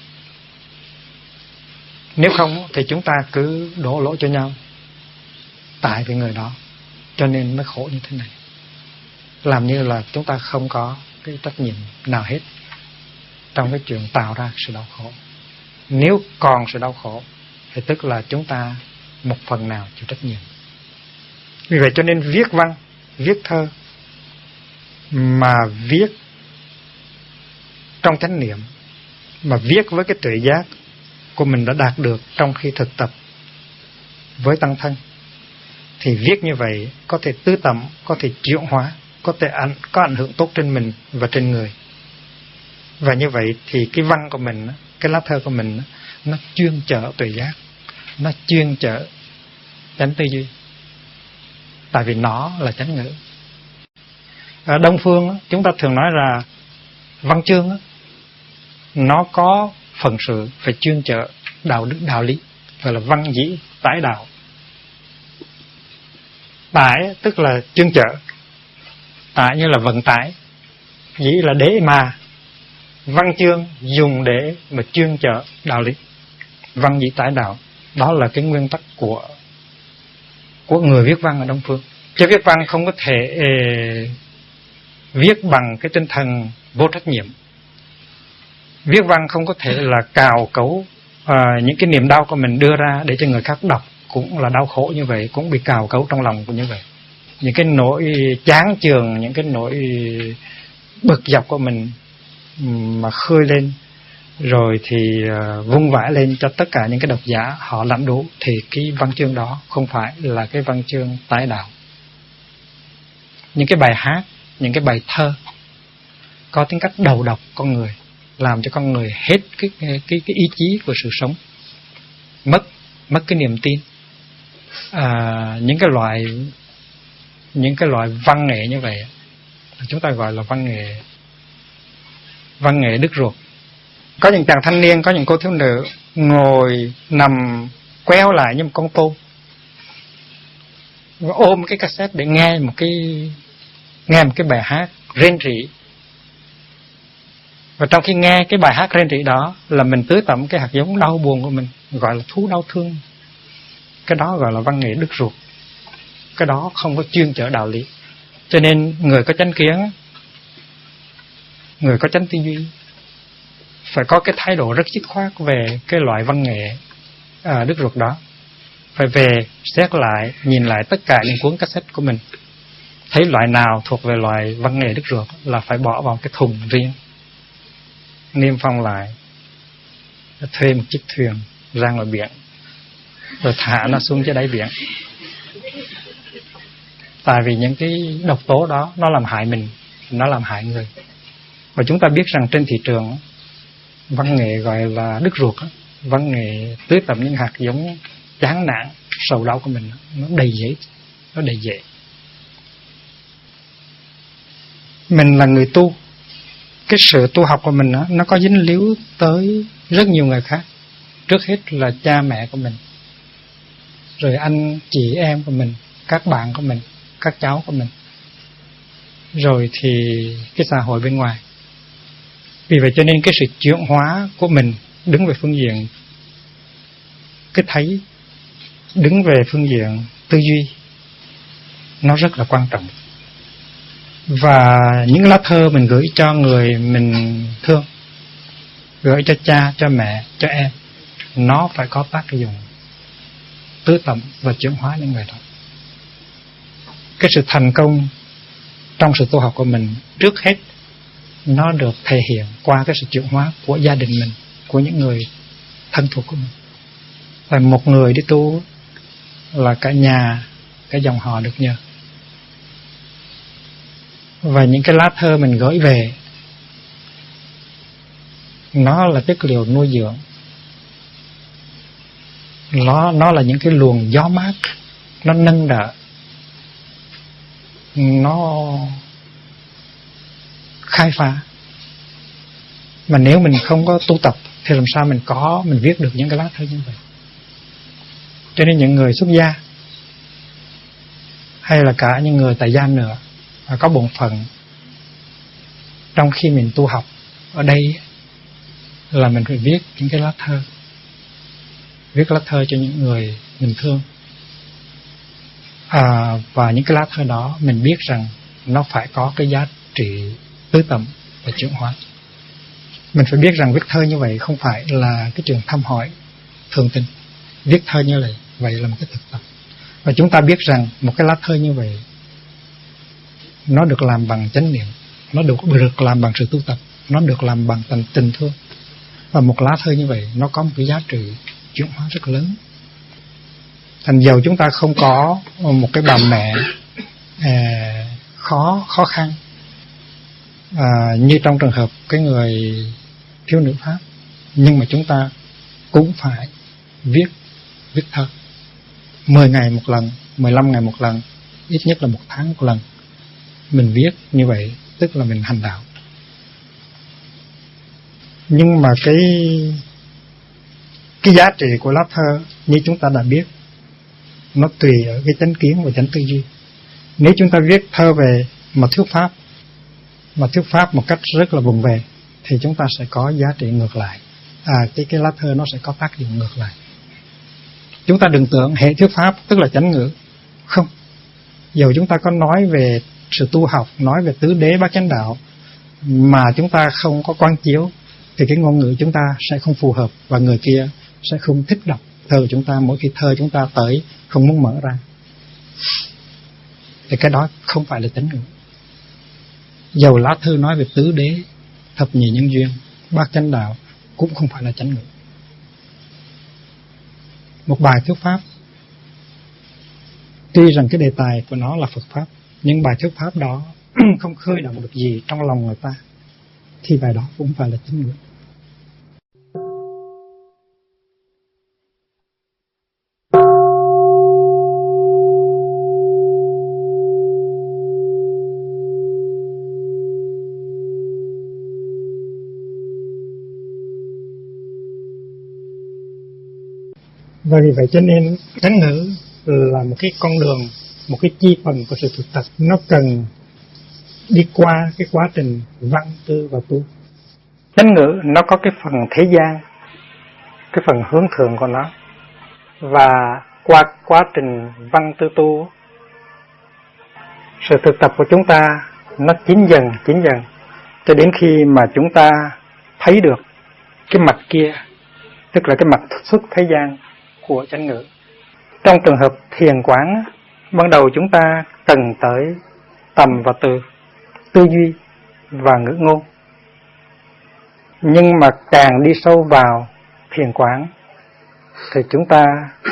Nếu không thì chúng ta cứ đổ lỗi cho nhau tại vì người đó, cho nên mới khổ như thế này. Làm như là chúng ta không có cái trách nhiệm nào hết trong cái chuyện tạo ra sự đau khổ. Nếu còn sự đau khổ thì tức là chúng ta một phần nào chịu trách nhiệm. Vì vậy cho nên viết văn, viết thơ mà viết trong chánh niệm, mà viết với cái tuệ giác của mình đã đạt được trong khi thực tập với tăng thân, thì viết như vậy có thể tứ tẩm, có thể chuyển hóa, có thể có ảnh hưởng tốt trên mình và trên người. Và như vậy thì cái văn của mình, cái lá thơ của mình, nó chuyên chở tuệ giác, nó chuyên chở chánh tư duy, tại vì nó là chánh ngữ. Ở Đông phương chúng ta thường nói là văn chương nó có phần sự phải chuyên chở đạo đức đạo lý, gọi là văn dĩ tái đạo. Tải tức là chuyên chở, tải như là vận tải, dĩ là để mà. Văn chương dùng để mà chuyên chở đạo lý, văn dĩ tái đạo. Đó là cái nguyên tắc của người viết văn ở Đông phương. Chứ viết văn không có thể viết bằng cái tinh thần vô trách nhiệm. Viết văn không có thể là cào cấu những cái niềm đau của mình đưa ra để cho người khác đọc, cũng là đau khổ như vậy, cũng bị cào cấu trong lòng của như vậy. Những cái nỗi chán chường, những cái nỗi bực dọc của mình mà khơi lên rồi thì vung vãi lên cho tất cả những cái độc giả họ lãnh đủ, thì cái văn chương đó không phải là cái văn chương tái đạo. Những cái bài hát, những cái bài thơ có tính cách đầu độc con người, làm cho con người hết cái ý chí của sự sống, mất cái niềm tin. Những cái loại văn nghệ như vậy chúng ta gọi là văn nghệ đứt ruột. Có những chàng thanh niên, có những cô thiếu nữ ngồi nằm queo lại như một con tôm, ôm cái cassette để nghe một cái bài hát rên rỉ. Và trong khi nghe cái bài hát rên rỉ đó là mình tưới tẩm cái hạt giống đau buồn của mình, gọi là thú đau thương. Cái đó gọi là văn nghệ đứt ruột. Cái đó không có chuyên chở đạo lý. Cho nên người có chánh kiến, người có chánh tư duy phải có cái thái độ rất dứt khoát về cái loại văn nghệ đứt ruột đó. Phải về xét lại, nhìn lại tất cả những cuốn cassette của mình, thấy loại nào thuộc về loại văn nghệ đứt ruột là phải bỏ vào cái thùng riêng, niêm phong lại, thuê một chiếc thuyền ra ngoài biển rồi thả nó xuống dưới đáy biển. Tại vì những cái độc tố đó nó làm hại mình, nó làm hại người. Và chúng ta biết rằng trên thị trường văn nghệ gọi là đứt ruột, văn nghệ tưới tẩm những hạt giống chán nản, sầu đau của mình, nó đầy dễ. Mình là người tu, cái sự tu học của mình nó có dính líu tới rất nhiều người khác. Trước hết là cha mẹ của mình, rồi anh chị em của mình, các bạn của mình, các cháu của mình, rồi thì cái xã hội bên ngoài. Vì vậy cho nên cái sự chuyển hóa của mình đứng về phương diện cái thấy, đứng về phương diện tư duy, nó rất là quan trọng. Và những lá thơ mình gửi cho người mình thương, gửi cho cha, cho mẹ, cho em, nó phải có tác dụng tưới tẩm và chuyển hóa những người đó. Cái sự thành công trong sự tu học của mình trước hết nó được thể hiện qua cái sự chuyển hóa của gia đình mình, của những người thân thuộc của mình. Và một người đi tu là cả nhà, cả dòng họ được nhờ. Và những cái lá thơ mình gửi về, nó là chất liệu nuôi dưỡng, nó là những cái luồng gió mát, nó nâng đỡ, nó khai phá. Mà nếu mình không có tu tập, thì làm sao mình viết được những cái lá thơ như vậy. Cho nên những người xuất gia hay là cả những người tại gia nữa có bổn phận trong khi mình tu học ở đây là mình phải viết những cái lá thơ, viết lá thơ cho những người mình thương. Và những cái lá thơ đó mình biết rằng nó phải có cái giá trị tứ tầm và chuyển hóa. Mình phải biết rằng viết thơ như vậy không phải là cái trường thăm hỏi thường tình. Viết thơ như vậy là một cái thực tập. Và chúng ta biết rằng một cái lá thơ như vậy nó được làm bằng chánh niệm, nó được làm bằng sự tu tập, nó được làm bằng tình thương. Và một lá thơ như vậy nó có một cái giá trị chuyển hóa rất lớn. Thành dầu chúng ta không có một cái bà mẹ khó khăn như trong trường hợp cái người thiếu nữ Pháp, nhưng mà chúng ta cũng phải viết thơ 10 ngày một lần, 15 ngày một lần, ít nhất là 1 tháng một lần. Mình viết như vậy tức là mình hành đạo. Nhưng mà cái giá trị của lá thơ như chúng ta đã biết, nó tùy ở cái chánh kiến và chánh tư duy. Nếu chúng ta viết thơ về mà thuyết pháp một cách rất là vụng về thì chúng ta sẽ có giá trị ngược lại. Cái lá thơ nó sẽ có tác dụng ngược lại. Chúng ta đừng tưởng hệ thuyết pháp tức là chánh ngữ. Không. Dầu chúng ta có nói về sự tu học, nói về tứ đế bát chánh đạo mà chúng ta không có quán chiếu thì cái ngôn ngữ chúng ta sẽ không phù hợp và người kia sẽ không thích đọc thơ của chúng ta. Mỗi khi thơ chúng ta tới không muốn mở ra thì cái đó không phải là chánh ngữ. Dầu lá thư nói về tứ đế, thập nhị nhân duyên, bát chánh đạo cũng không phải là chánh ngữ. Một bài thuyết pháp tuy rằng cái đề tài của nó là Phật pháp, nhưng bài thuyết pháp đó không khơi động được gì trong lòng người ta thì bài đó cũng phải là chánh ngữ. Và vì vậy cho nên chánh ngữ là một cái con đường, một cái chi phần của sự thực tập. Nó cần đi qua cái quá trình văn tư và tu. Chánh ngữ nó có cái phần thế gian, cái phần hướng thượng của nó. Và qua quá trình văn tư tu, sự thực tập của chúng ta nó chín dần cho đến khi mà chúng ta thấy được cái mặt kia, tức là cái mặt xuất thế gian của chánh ngữ. Trong trường hợp thiền quán, ban đầu chúng ta cần tới tầm và tư duy và ngữ ngôn. Nhưng mà càng đi sâu vào thiền quán thì chúng ta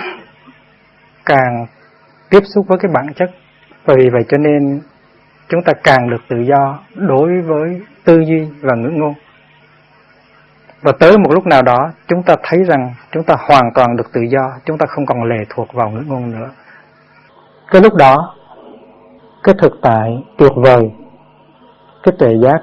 càng tiếp xúc với cái bản chất. Và vì vậy cho nên chúng ta càng được tự do đối với tư duy và ngữ ngôn. Và tới một lúc nào đó chúng ta thấy rằng chúng ta hoàn toàn được tự do, chúng ta không còn lệ thuộc vào ngữ ngôn nữa. Cái lúc đó, cái thực tại tuyệt vời, cái tuệ giác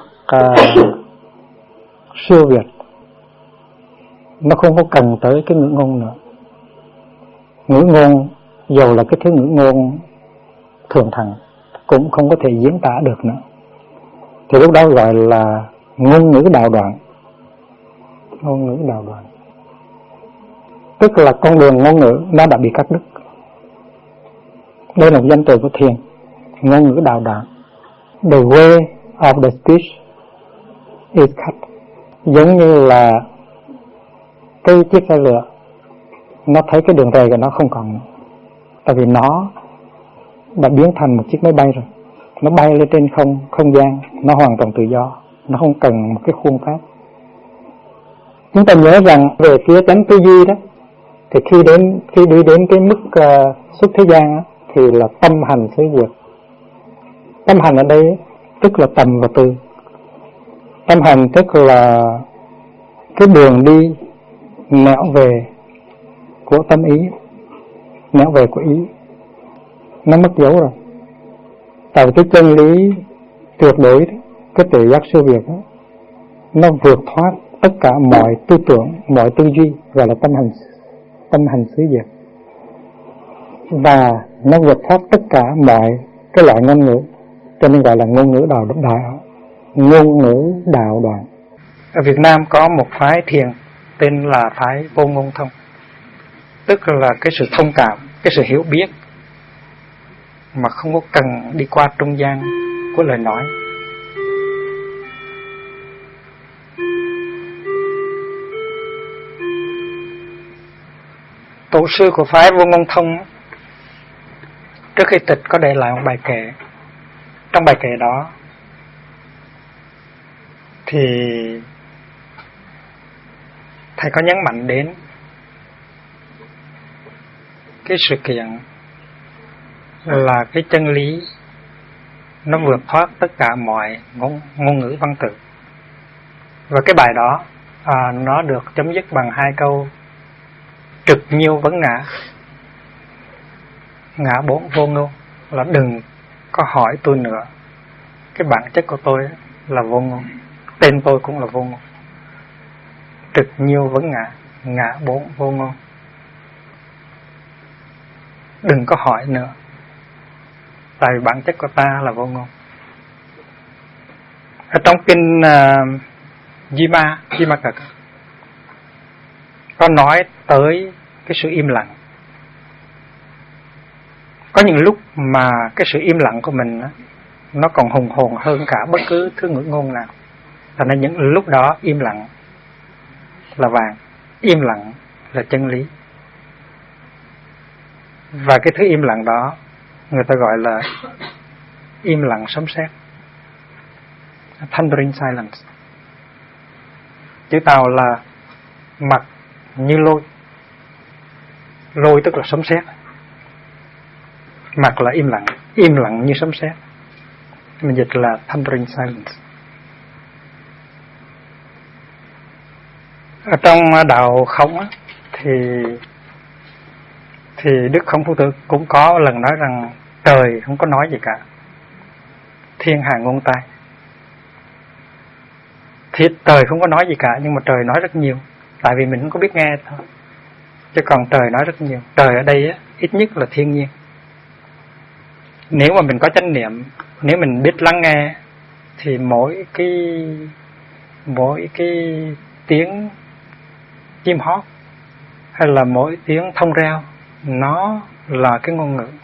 siêu việt, nó không có cần tới cái ngữ ngôn nữa. Ngữ ngôn, dầu là cái thứ ngữ ngôn thường thẳng, cũng không có thể diễn tả được nữa. Thì lúc đó gọi là ngôn ngữ đạo đoạn. Ngôn ngữ đạo đoạn tức là con đường ngôn ngữ nó đã bị cắt đứt. Đây là một danh từ của thiền, ngôn ngữ đạo đoạn. The way of the speech is cut. Giống như là cái chiếc xe lửa, nó thấy cái đường ray của nó không còn nữa, tại vì nó đã biến thành một chiếc máy bay rồi. Nó bay lên trên không gian, nó hoàn toàn tự do, nó không cần một cái khuôn phép. Chúng ta nhớ rằng về phía chánh tư duy đó, thì khi đi đến cái mức xuất thế gian đó, thì là tâm hành xứ diệt. Tâm hành ở đây tức là tầm và tư. Tâm hành tức là cái đường đi nẻo về của tâm ý, nẻo về của ý, nó mất dấu rồi. Tại vì cái chân lý tuyệt đối đó, cái tự giác siêu việt đó, nó vượt thoát tất cả mọi tư tưởng, mọi tư duy, gọi là tâm hành xứ diệt. Và nó vượt thoát tất cả mọi cái loại ngôn ngữ, cho nên gọi là ngôn ngữ đạo đoạn. Ở Việt Nam có một phái thiền tên là phái vô ngôn thông, tức là cái sự thông cảm, cái sự hiểu biết mà không có cần đi qua trung gian của lời nói. Tổ sư của phái vô ngôn thông trước khi tịch có để lại một bài kệ. Trong bài kệ đó thì thầy có nhấn mạnh đến cái sự kiện là cái chân lý nó vượt thoát tất cả mọi ngôn ngữ văn tự. Và cái bài đó nó được chấm dứt bằng 2 câu: trực nhiêu vấn ngã, ngã bốn vô ngôn. Là đừng có hỏi tôi nữa, cái bản chất của tôi là vô ngôn, tên tôi cũng là vô ngôn. Trực nhiêu vấn ngã, ngã bốn vô ngôn. Đừng có hỏi nữa, tại vì bản chất của ta là vô ngôn. Ở trong kinh Jima Cực có nói tới cái sự im lặng. Có những lúc mà cái sự im lặng của mình nó còn hùng hồn hơn cả bất cứ thứ ngữ ngôn nào. Thành nên những lúc đó im lặng là vàng, im lặng là chân lý. Và cái thứ im lặng đó người ta gọi là im lặng sấm sét, thundering silence. Chữ Tàu là mặt như lôi, lôi tức là sấm sét, mặt là im lặng như sấm sét. Mình dịch là thundering silence. Ở trong đạo Khổng thì Đức Khổng Phu Tử cũng có lần nói rằng trời không có nói gì cả, thiên hà ngôn tai. Thì trời không có nói gì cả, nhưng mà trời nói rất nhiều, tại vì mình không có biết nghe thôi. Chứ còn trời nói rất nhiều. Trời ở đây ít nhất là thiên nhiên. Nếu mà mình có chánh niệm, nếu mình biết lắng nghe, thì mỗi cái tiếng chim hót hay là mỗi tiếng thông reo nó là cái ngôn ngữ.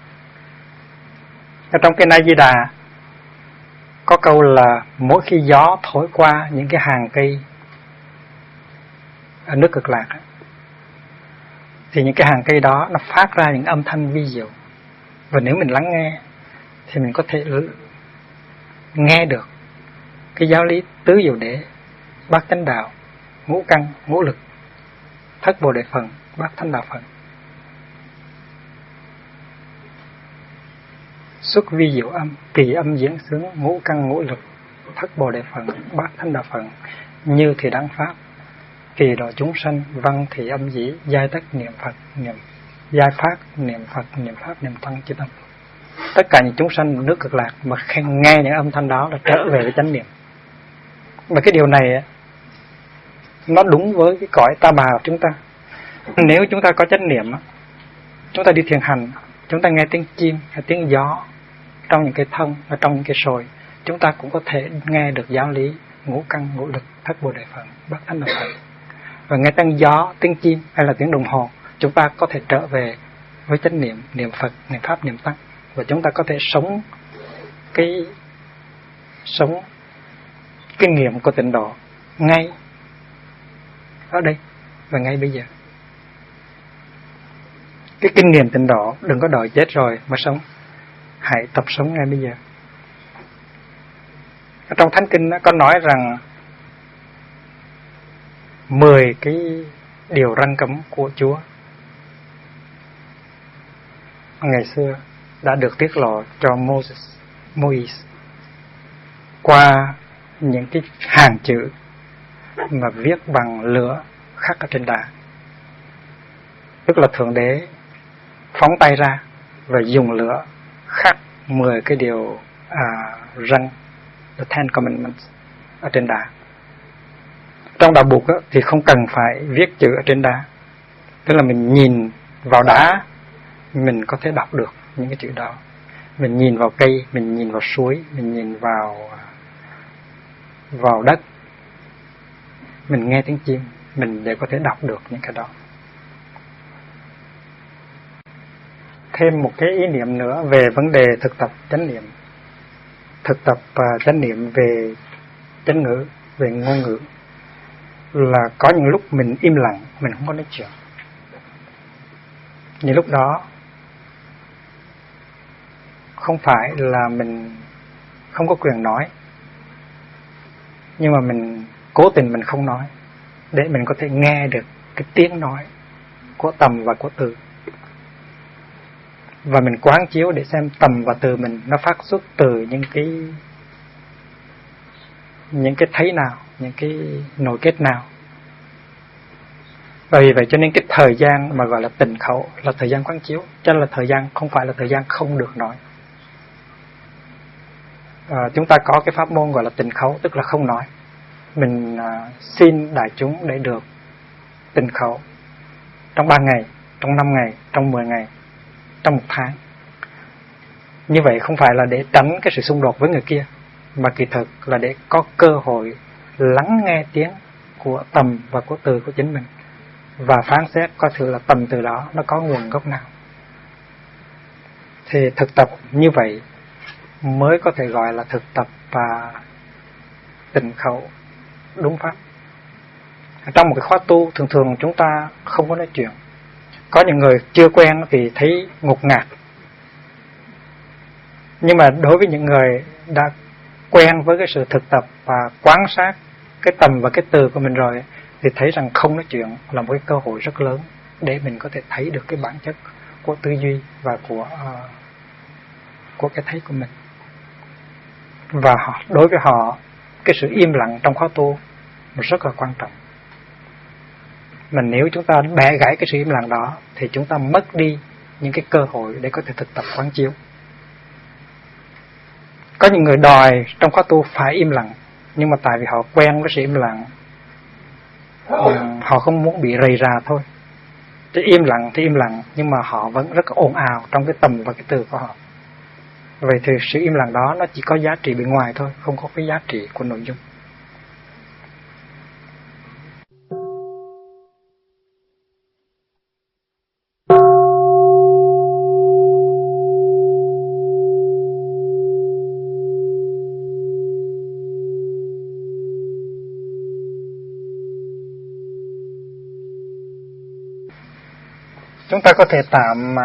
Ở trong cái A Di Đà có câu là mỗi khi gió thổi qua những cái hàng cây ở nước Cực Lạc thì những cái hàng cây đó nó phát ra những âm thanh vi diệu. Và nếu mình lắng nghe thì mình có thể nghe được cái giáo lý tứ diệu đế, bát chánh đạo, ngũ căn, ngũ lực, thất bồ đề phần, bát thánh đạo phần. Xuất vi diệu âm, kỳ âm diễn xướng, ngũ căn ngũ lực, thất bồ đề phần, bát thánh đạo phần. Như thì đăng pháp, kỳ độ chúng sanh, văn thì âm dĩ, giai tất niệm Phật, niệm giai pháp, niệm Phật, niệm pháp, niệm tăng chư tâm. Tất cả những chúng sanh nước Cực Lạc mà nghe những âm thanh đó là trở về với chánh niệm. Và cái điều này nó đúng với cái cõi ta bà của chúng ta. Nếu chúng ta có chánh niệm, chúng ta đi thiền hành, chúng ta nghe tiếng chim hay tiếng gió trong những cái thân, ở trong những cái sồi, chúng ta cũng có thể nghe được giáo lý ngũ căn ngũ lực, thất bồ đề phần, bát thánh đạo phần. Và nghe tiếng gió, tiếng chim hay là tiếng đồng hồ, chúng ta có thể trở về với chánh niệm, niệm Phật, niệm pháp, niệm tăng. Và chúng ta có thể sống cái kinh nghiệm của tịnh độ ngay ở đây và ngay bây giờ. Cái kinh nghiệm tịnh độ đừng có đợi chết rồi mà sống, hãy tập sống ngay bây giờ. Ở trong Thánh Kinh có nói rằng 10 cái điều răn cấm của Chúa ngày xưa đã được tiết lộ cho Moses qua những cái hàng chữ mà viết bằng lửa khắc ở trên đá. Tức là Thượng Đế phóng tay ra và dùng lửa khắc 10 cái điều răn, the Ten Commandments ở trên đá. Trong đạo Bụt thì không cần phải viết chữ ở trên đá, tức là mình nhìn vào đá mình có thể đọc được những cái chữ đó, mình nhìn vào cây, mình nhìn vào suối, mình nhìn vào đất, mình nghe tiếng chim, mình đều có thể đọc được những cái đó. Thêm một cái ý niệm nữa về vấn đề thực tập chánh niệm. Thực tập chánh niệm về chánh ngữ, về ngôn ngữ, là có những lúc mình im lặng, mình không có nói chuyện. Những lúc đó không phải là mình không có quyền nói, nhưng mà mình cố tình mình không nói để mình có thể nghe được cái tiếng nói của tầm và của từ. Và mình quán chiếu để xem tầm và từ mình nó phát xuất từ những cái thấy nào, những cái nội kết nào. Và vì vậy cho nên cái thời gian mà gọi là tịnh khẩu là thời gian quán chiếu, chứ là thời gian không phải là thời gian không được nói. Chúng ta có cái pháp môn gọi là tịnh khẩu, tức là không nói. Mình xin đại chúng để được tịnh khẩu trong 3 ngày, trong 5 ngày, trong 10 ngày, trong 1 tháng. Như vậy không phải là để tránh cái sự xung đột với người kia, mà kỳ thực là để có cơ hội lắng nghe tiếng của tầm và của từ của chính mình, và phán xét coi thử là tầm từ đó nó có nguồn gốc nào. Thì thực tập như vậy mới có thể gọi là thực tập và tịnh khẩu đúng pháp. Trong một cái khóa tu thường thường chúng ta không có nói chuyện. Có những người chưa quen thì thấy ngột ngạt, nhưng mà đối với những người đã quen với cái sự thực tập và quan sát cái tầm và cái từ của mình rồi, thì thấy rằng không nói chuyện là một cái cơ hội rất lớn để mình có thể thấy được cái bản chất của tư duy và của cái thấy của mình. Và đối với họ, cái sự im lặng trong khóa tu rất là quan trọng. Mà nếu chúng ta bẻ gãy cái sự im lặng đó thì chúng ta mất đi những cái cơ hội để có thể thực tập quán chiếu. Có những người đòi trong khóa tu phải im lặng, nhưng mà tại vì họ quen với sự im lặng, họ không muốn bị rầy rà thôi. Chứ im lặng thì im lặng, nhưng mà họ vẫn rất ồn ào trong cái tầm và cái từ của họ. Vậy thì sự im lặng đó nó chỉ có giá trị bên ngoài thôi, không có cái giá trị của nội dung. Chúng ta có thể tạm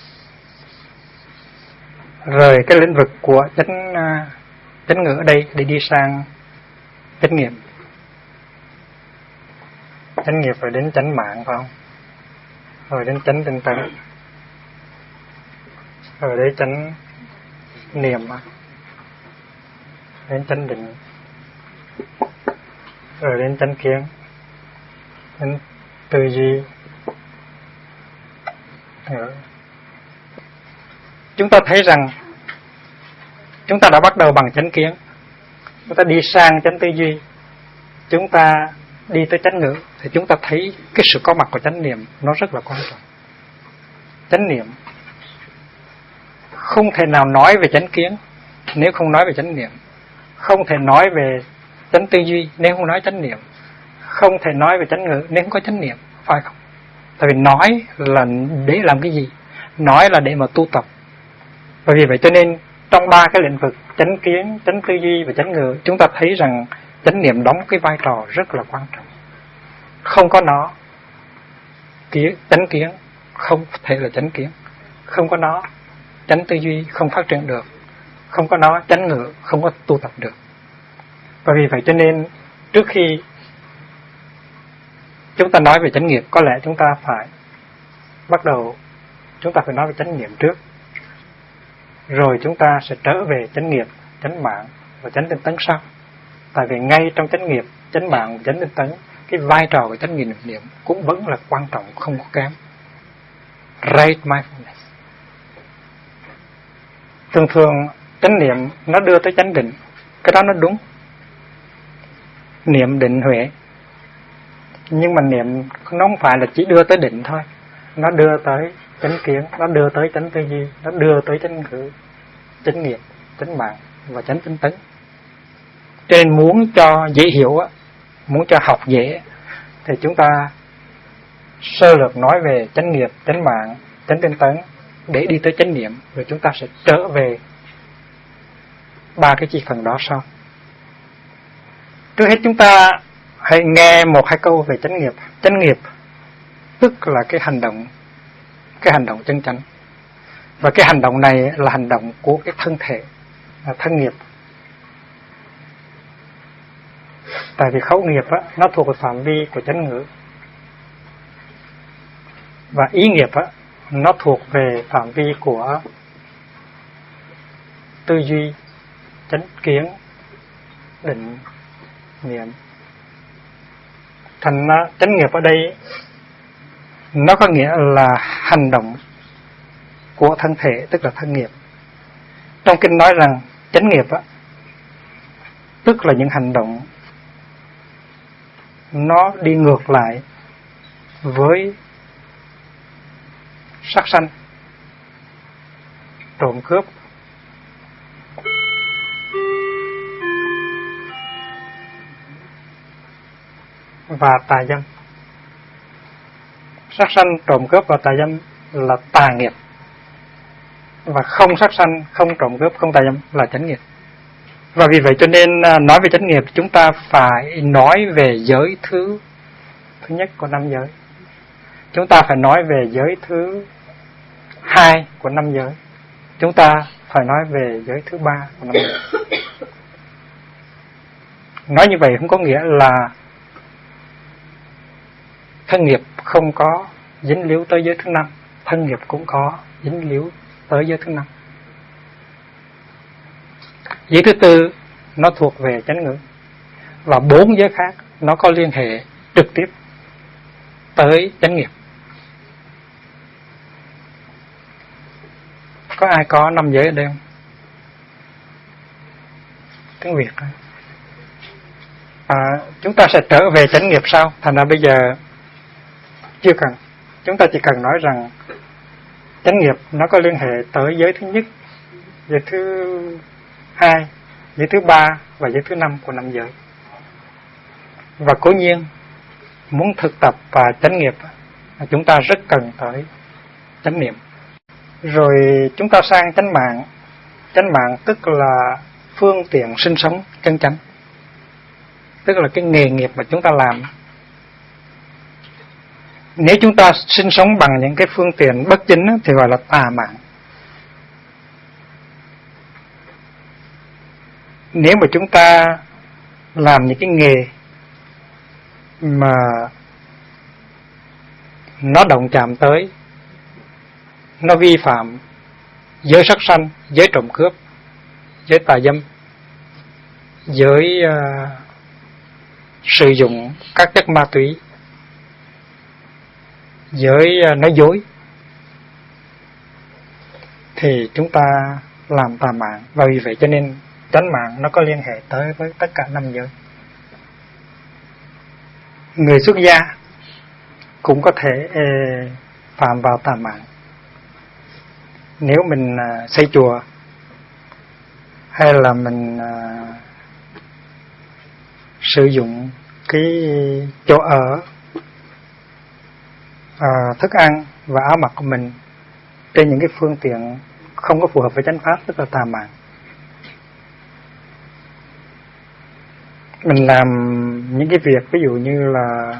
rời cái lĩnh vực của chánh ngữ ở đây để đi sang chánh nghiệp. Chánh nghiệp rồi đến chánh mạng, phải không? Rồi đến chánh tinh tấn, rồi đến chánh niệm, đến chánh định, rồi đến chánh kiến, đến tư duy. Chúng ta thấy rằng chúng ta đã bắt đầu bằng chánh kiến, chúng ta đi sang chánh tư duy, chúng ta đi tới chánh ngữ, thì chúng ta thấy cái sự có mặt của chánh niệm nó rất là quan trọng. Chánh niệm không thể nào nói về chánh kiến nếu không nói về chánh niệm, không thể nói về chánh tư duy nếu không nói chánh niệm, không thể nói về chánh ngữ nếu không có chánh niệm, phải không? Tại vì nói là để làm cái gì? Nói là để mà tu tập. Bởi vì vậy cho nên trong 3 cái lĩnh vực chánh kiến, chánh tư duy và chánh ngữ, chúng ta thấy rằng chánh niệm đóng cái vai trò rất là quan trọng. Không có nó, chánh kiến không thể là chánh kiến. Không có nó, chánh tư duy không phát triển được. Không có nó, chánh ngữ không có tu tập được. Bởi vì vậy cho nên trước khi chúng ta nói về chánh nghiệp, có lẽ chúng ta phải bắt đầu, chúng ta phải nói về chánh niệm trước, rồi chúng ta sẽ trở về chánh nghiệp, chánh mạng và chánh tinh tấn sau. Tại vì ngay trong chánh nghiệp, chánh mạng và chánh tinh tấn, cái vai trò của chánh nghiệp niệm cũng vẫn là quan trọng, không có kém. Right mindfulness. Thường thường chánh niệm nó đưa tới chánh định, cái đó nó đúng. Niệm định huệ Nhưng mà niệm nó không phải là chỉ đưa tới định thôi, nó đưa tới chánh kiến, nó đưa tới chánh tư duy, nó đưa tới chánh ngữ, chánh nghiệp, chánh mạng và chánh tinh tấn. Cho nên muốn cho dễ hiểu á, muốn cho học dễ thì chúng ta sơ lược nói về chánh nghiệp, chánh mạng, chánh tinh tấn để đi tới chánh niệm, rồi chúng ta sẽ trở về ba cái chi phần đó sau. Trước hết chúng ta hãy nghe một hai câu về chánh nghiệp. Chánh nghiệp tức là cái hành động chân chánh. Và cái hành động này là hành động của cái thân thể, là thân nghiệp. Tại vì khẩu nghiệp á, nó thuộc về phạm vi của chánh ngữ. Và ý nghiệp á, nó thuộc về phạm vi của tư duy, chánh kiến, định, niệm. Thành ra chánh nghiệp ở đây nó có nghĩa là hành động của thân thể, tức là thân nghiệp. Trong kinh nói rằng chánh nghiệp á, tức là những hành động nó đi ngược lại với sát sanh, trộm cướp, và tà dâm. Sát sanh, trộm cướp và tà dâm là tà nghiệp, và không sát sanh, không trộm cướp, không tà dâm là chánh nghiệp. Và vì vậy cho nên nói về chánh nghiệp chúng ta phải nói về giới thứ nhất của năm giới. Chúng ta phải nói về giới thứ hai của năm giới. Chúng ta phải nói về giới thứ ba của năm giới. Nói như vậy không có nghĩa là thân nghiệp không có dính líu tới giới thứ năm, thân nghiệp cũng có dính líu tới giới thứ năm. Giới thứ tư nó thuộc về chánh ngữ, và bốn giới khác nó có liên hệ trực tiếp tới chánh nghiệp. Có ai có năm giới ở đây không? Tiếng Việt thôi. Chúng ta sẽ trở về chánh nghiệp sau. Thành ra bây giờ chưa cần. Chúng ta chỉ cần nói rằng chánh nghiệp nó có liên hệ tới giới thứ nhất, giới thứ hai, giới thứ ba và giới thứ năm của năm giới. Và cố nhiên muốn thực tập và chánh nghiệp chúng ta rất cần tới chánh niệm. Rồi chúng ta sang chánh mạng. Chánh mạng tức là phương tiện sinh sống chân chánh, tức là cái nghề nghiệp mà chúng ta làm. Nếu chúng ta sinh sống bằng những cái phương tiện bất chính thì gọi là tà mạng. Nếu mà chúng ta làm những cái nghề mà nó động chạm tới, nó vi phạm giới sát sanh, giới trộm cướp, giới tà dâm, giới sử dụng các chất ma túy, giới nói dối, thì chúng ta làm tà mạng. Và vì vậy cho nên chánh mạng nó có liên hệ tới với tất cả năm giới. Người xuất gia cũng có thể phạm vào tà mạng. Nếu mình xây chùa, hay là mình sử dụng cái chỗ ở, thức ăn và áo mặc của mình trên những cái phương tiện không có phù hợp với chánh pháp, tức là tà mạng. Mình làm những cái việc ví dụ như là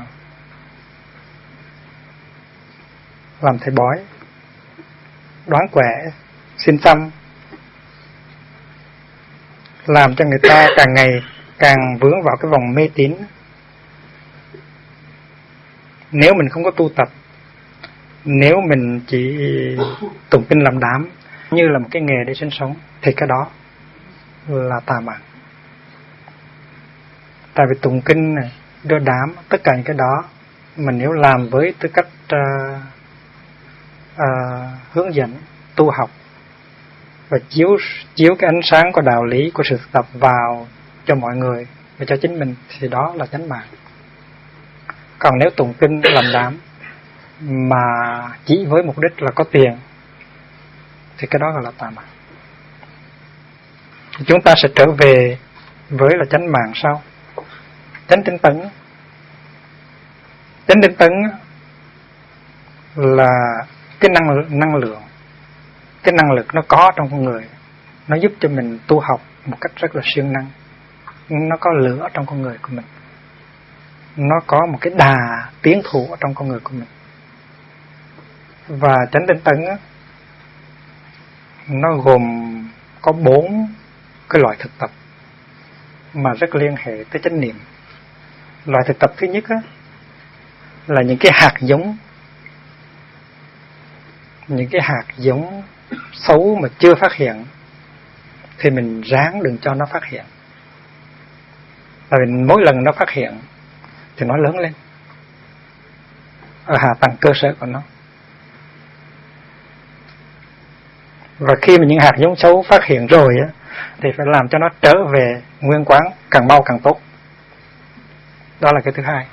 làm thầy bói, đoán quẻ, xin xăm, làm cho người ta càng ngày càng vướng vào cái vòng mê tín. Nếu mình không có tu tập, nếu mình chỉ tụng kinh làm đám như là một cái nghề để sinh sống, thì cái đó là tà mạng. Tại vì tụng kinh này, đưa đám, tất cả những cái đó mình nếu làm với tư cách hướng dẫn tu học và chiếu cái ánh sáng của đạo lý, của sự tập vào cho mọi người và cho chính mình, thì đó là chánh mạng. Còn nếu tụng kinh làm đám mà chỉ với mục đích là có tiền thì cái đó gọi là tà mạng. Chúng ta sẽ trở về với là chánh mạng sau. Chánh tinh tấn. Chánh tinh tấn là cái năng lượng, cái năng lực nó có trong con người, nó giúp cho mình tu học một cách rất là siêng năng. Nó có lửa trong con người của mình, nó có một cái đà tiến thủ ở trong con người của mình. Và chánh tinh tấn nó gồm có 4 cái loại thực tập mà rất liên hệ tới chánh niệm. Loại thực tập thứ nhất là những cái hạt giống, những cái hạt giống xấu mà chưa phát hiện thì mình ráng đừng cho nó phát hiện. Tại vì mỗi lần nó phát hiện thì nó lớn lên ở hạ tầng cơ sở của nó. Và khi mà những hạt giống xấu phát hiện rồi thì phải làm cho nó trở về nguyên quán càng mau càng tốt. Đó là cái thứ hai.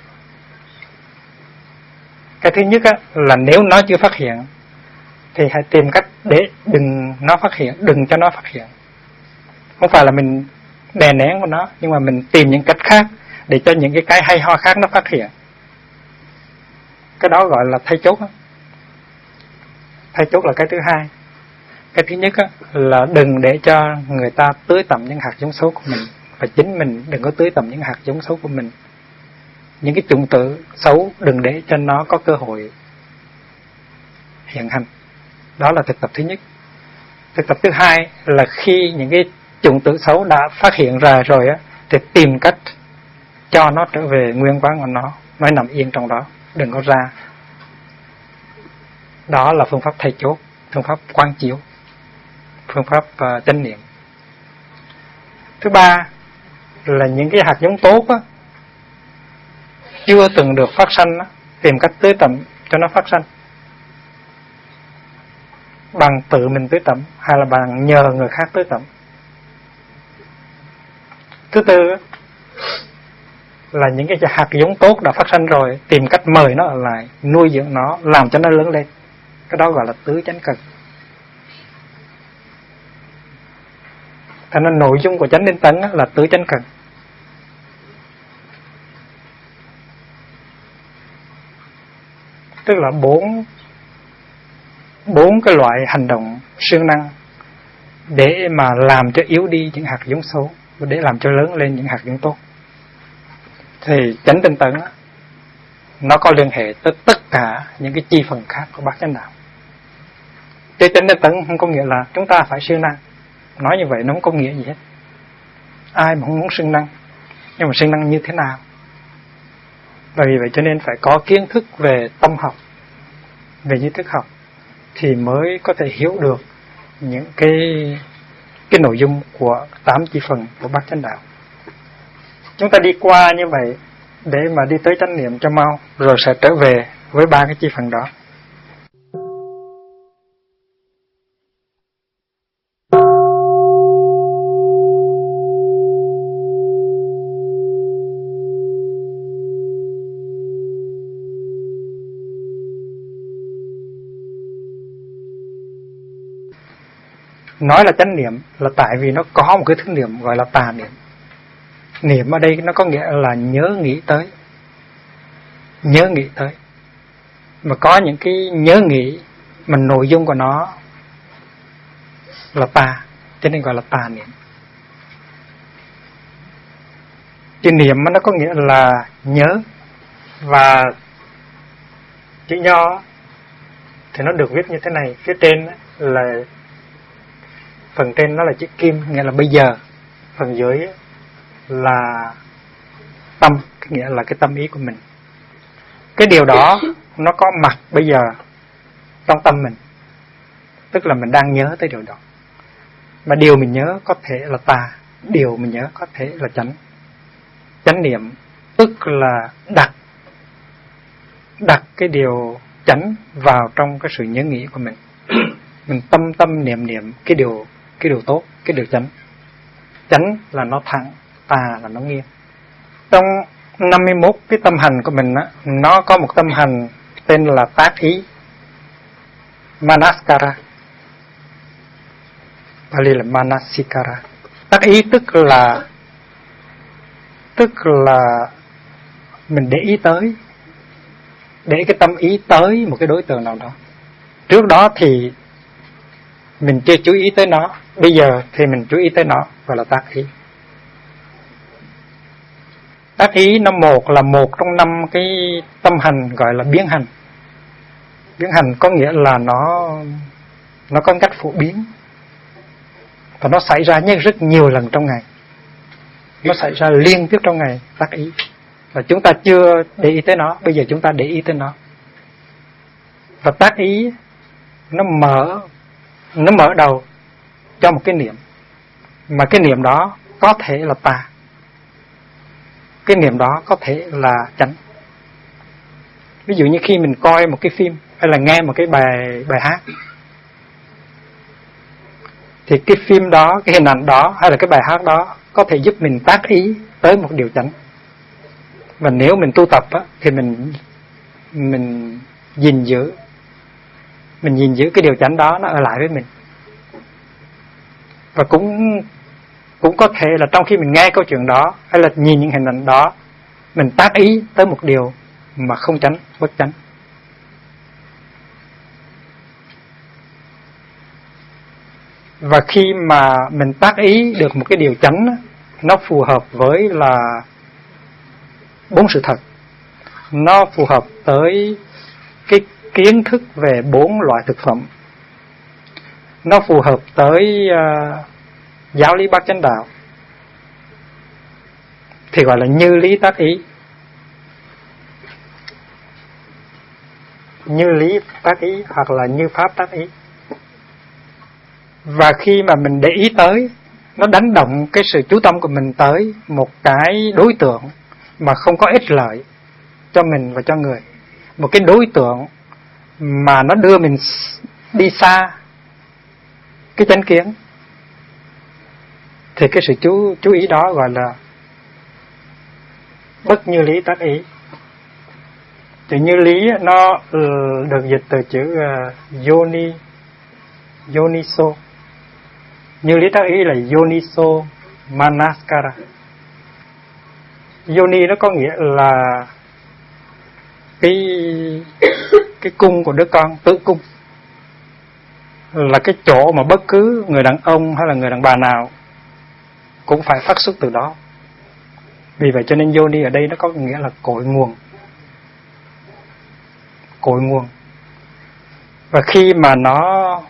Cái thứ nhất là nếu nó chưa phát hiện thì hãy tìm cách để đừng nó phát hiện, đừng cho nó phát hiện. Không phải là mình đè nén của nó, nhưng mà mình tìm những cách khác để cho những cái hay ho khác nó phát hiện. Cái đó gọi là thay chốt. Thay chốt là cái thứ hai. Cái thứ nhất là đừng để cho người ta tưới tẩm những hạt giống xấu của mình, và chính mình đừng có tưới tẩm những hạt giống xấu của mình. Những cái chủng tử xấu đừng để cho nó có cơ hội hiện hành. Đó là thực tập thứ nhất. Thực tập thứ hai là khi những cái chủng tử xấu đã phát hiện ra rồi thì tìm cách cho nó trở về nguyên quán của nó nằm yên trong đó, đừng có ra. Đó là phương pháp thay chốt, phương pháp quán chiếu, phương pháp chánh niệm. Thứ ba là những cái hạt giống tốt chưa từng được phát sanh tìm cách tưới tẩm cho nó phát sanh, bằng tự mình tưới tẩm hay là bằng nhờ người khác tưới tẩm. Thứ tư là những cái hạt giống tốt đã phát sanh rồi tìm cách mời nó ở lại, nuôi dưỡng nó, làm cho nó lớn lên. Cái đó gọi là tứ chánh cần. Thành ra nội dung của chánh tinh tấn là tứ chánh cần. Tức là bốn cái loại hành động siêng năng để mà làm cho yếu đi những hạt giống xấu và để làm cho lớn lên những hạt giống tốt. Thì chánh tinh tấn nó có liên hệ tới tất cả những cái chi phần khác của bát chánh đạo. Chứ chánh tinh tấn không có nghĩa là chúng ta phải siêng năng. Nói như vậy nó không có nghĩa gì hết. Ai mà không muốn siêng năng, nhưng mà siêng năng như thế nào? Và vì vậy cho nên phải có kiến thức về tâm học, về duy thức học thì mới có thể hiểu được những cái nội dung của 8 chi phần của bát chánh đạo. Chúng ta đi qua như vậy để mà đi tới chánh niệm cho mau, rồi sẽ trở về với 3 cái chi phần đó. Nói là chánh niệm là tại vì nó có một cái thứ niệm gọi là tà niệm. Niệm ở đây nó có nghĩa là nhớ nghĩ tới. Nhớ nghĩ tới. Mà có những cái nhớ nghĩ mà nội dung của nó là tà, cho nên gọi là tà niệm. Chữ niệm nó có nghĩa là nhớ, và chữ nho thì nó được viết như thế này. Phía trên là phần trên nó là chữ kim, nghĩa là bây giờ. Phần dưới là tâm, nghĩa là cái tâm ý của mình. Cái điều đó nó có mặt bây giờ trong tâm mình, tức là mình đang nhớ tới điều đó. Mà điều mình nhớ có thể là tà, điều mình nhớ có thể là chánh. Chánh niệm tức là đặt cái điều chánh vào trong cái sự nhớ nghĩ của mình. Mình tâm niệm cái điều tốt, cái điều chánh. Chánh là nó thẳng, tà là nó nghiêng. Trong 51 cái tâm hành của mình á, nó có một tâm hành tên là tác ý, Manaskara, Pali là Manasikara. Tác ý tức là mình để ý tới, để cái tâm ý tới một cái đối tượng nào đó. Trước đó thì mình chưa chú ý tới nó, bây giờ thì mình chú ý tới nó, gọi là tác ý. Tác ý nó là một trong 5 cái tâm hành gọi là biến hành. Biến hành có nghĩa là nó có cách phổ biến, và nó xảy ra rất nhiều lần trong ngày, nó xảy ra liên tiếp trong ngày. Tác ý, và chúng ta chưa để ý tới nó, bây giờ chúng ta để ý tới nó. Và tác ý nó mở đầu cho một cái niệm, mà cái niệm đó có thể là tà, cái niệm đó có thể là chánh. Ví dụ như khi mình coi một cái phim hay là nghe một cái bài hát, thì cái phim đó, cái hình ảnh đó hay là cái bài hát đó có thể giúp mình tác ý tới một điều chánh. Và nếu mình tu tập á, thì mình gìn giữ cái điều chánh đó nó ở lại với mình. Và cũng có thể là trong khi mình nghe câu chuyện đó hay là nhìn những hình ảnh đó, mình tác ý tới một điều mà không chánh, bất chánh. Và khi mà mình tác ý được một cái điều chánh, nó phù hợp với là 4 sự thật, nó phù hợp tới cái kiến thức về 4 loại thực phẩm, nó phù hợp tới giáo lý bát chánh đạo, thì gọi là như lý tác ý. Như lý tác ý hoặc là như pháp tác ý. Và khi mà mình để ý tới, nó đánh động cái sự chú tâm của mình tới một cái đối tượng mà không có ích lợi cho mình và cho người, một cái đối tượng mà nó đưa mình đi xa cái chánh kiến, thì cái sự chú ý đó gọi là bất như lý tác ý. Chữ như lý nó được dịch từ chữ yoniso. Như lý tác ý là yoniso manaskara. Yoni nó có nghĩa là cái cung của đứa con, tử cung, là cái chỗ mà bất cứ người đàn ông hay là người đàn bà nào cũng phải phát xuất từ đó. Vì vậy cho nên yoni ở đây nó có nghĩa là cội nguồn. Và khi mà nó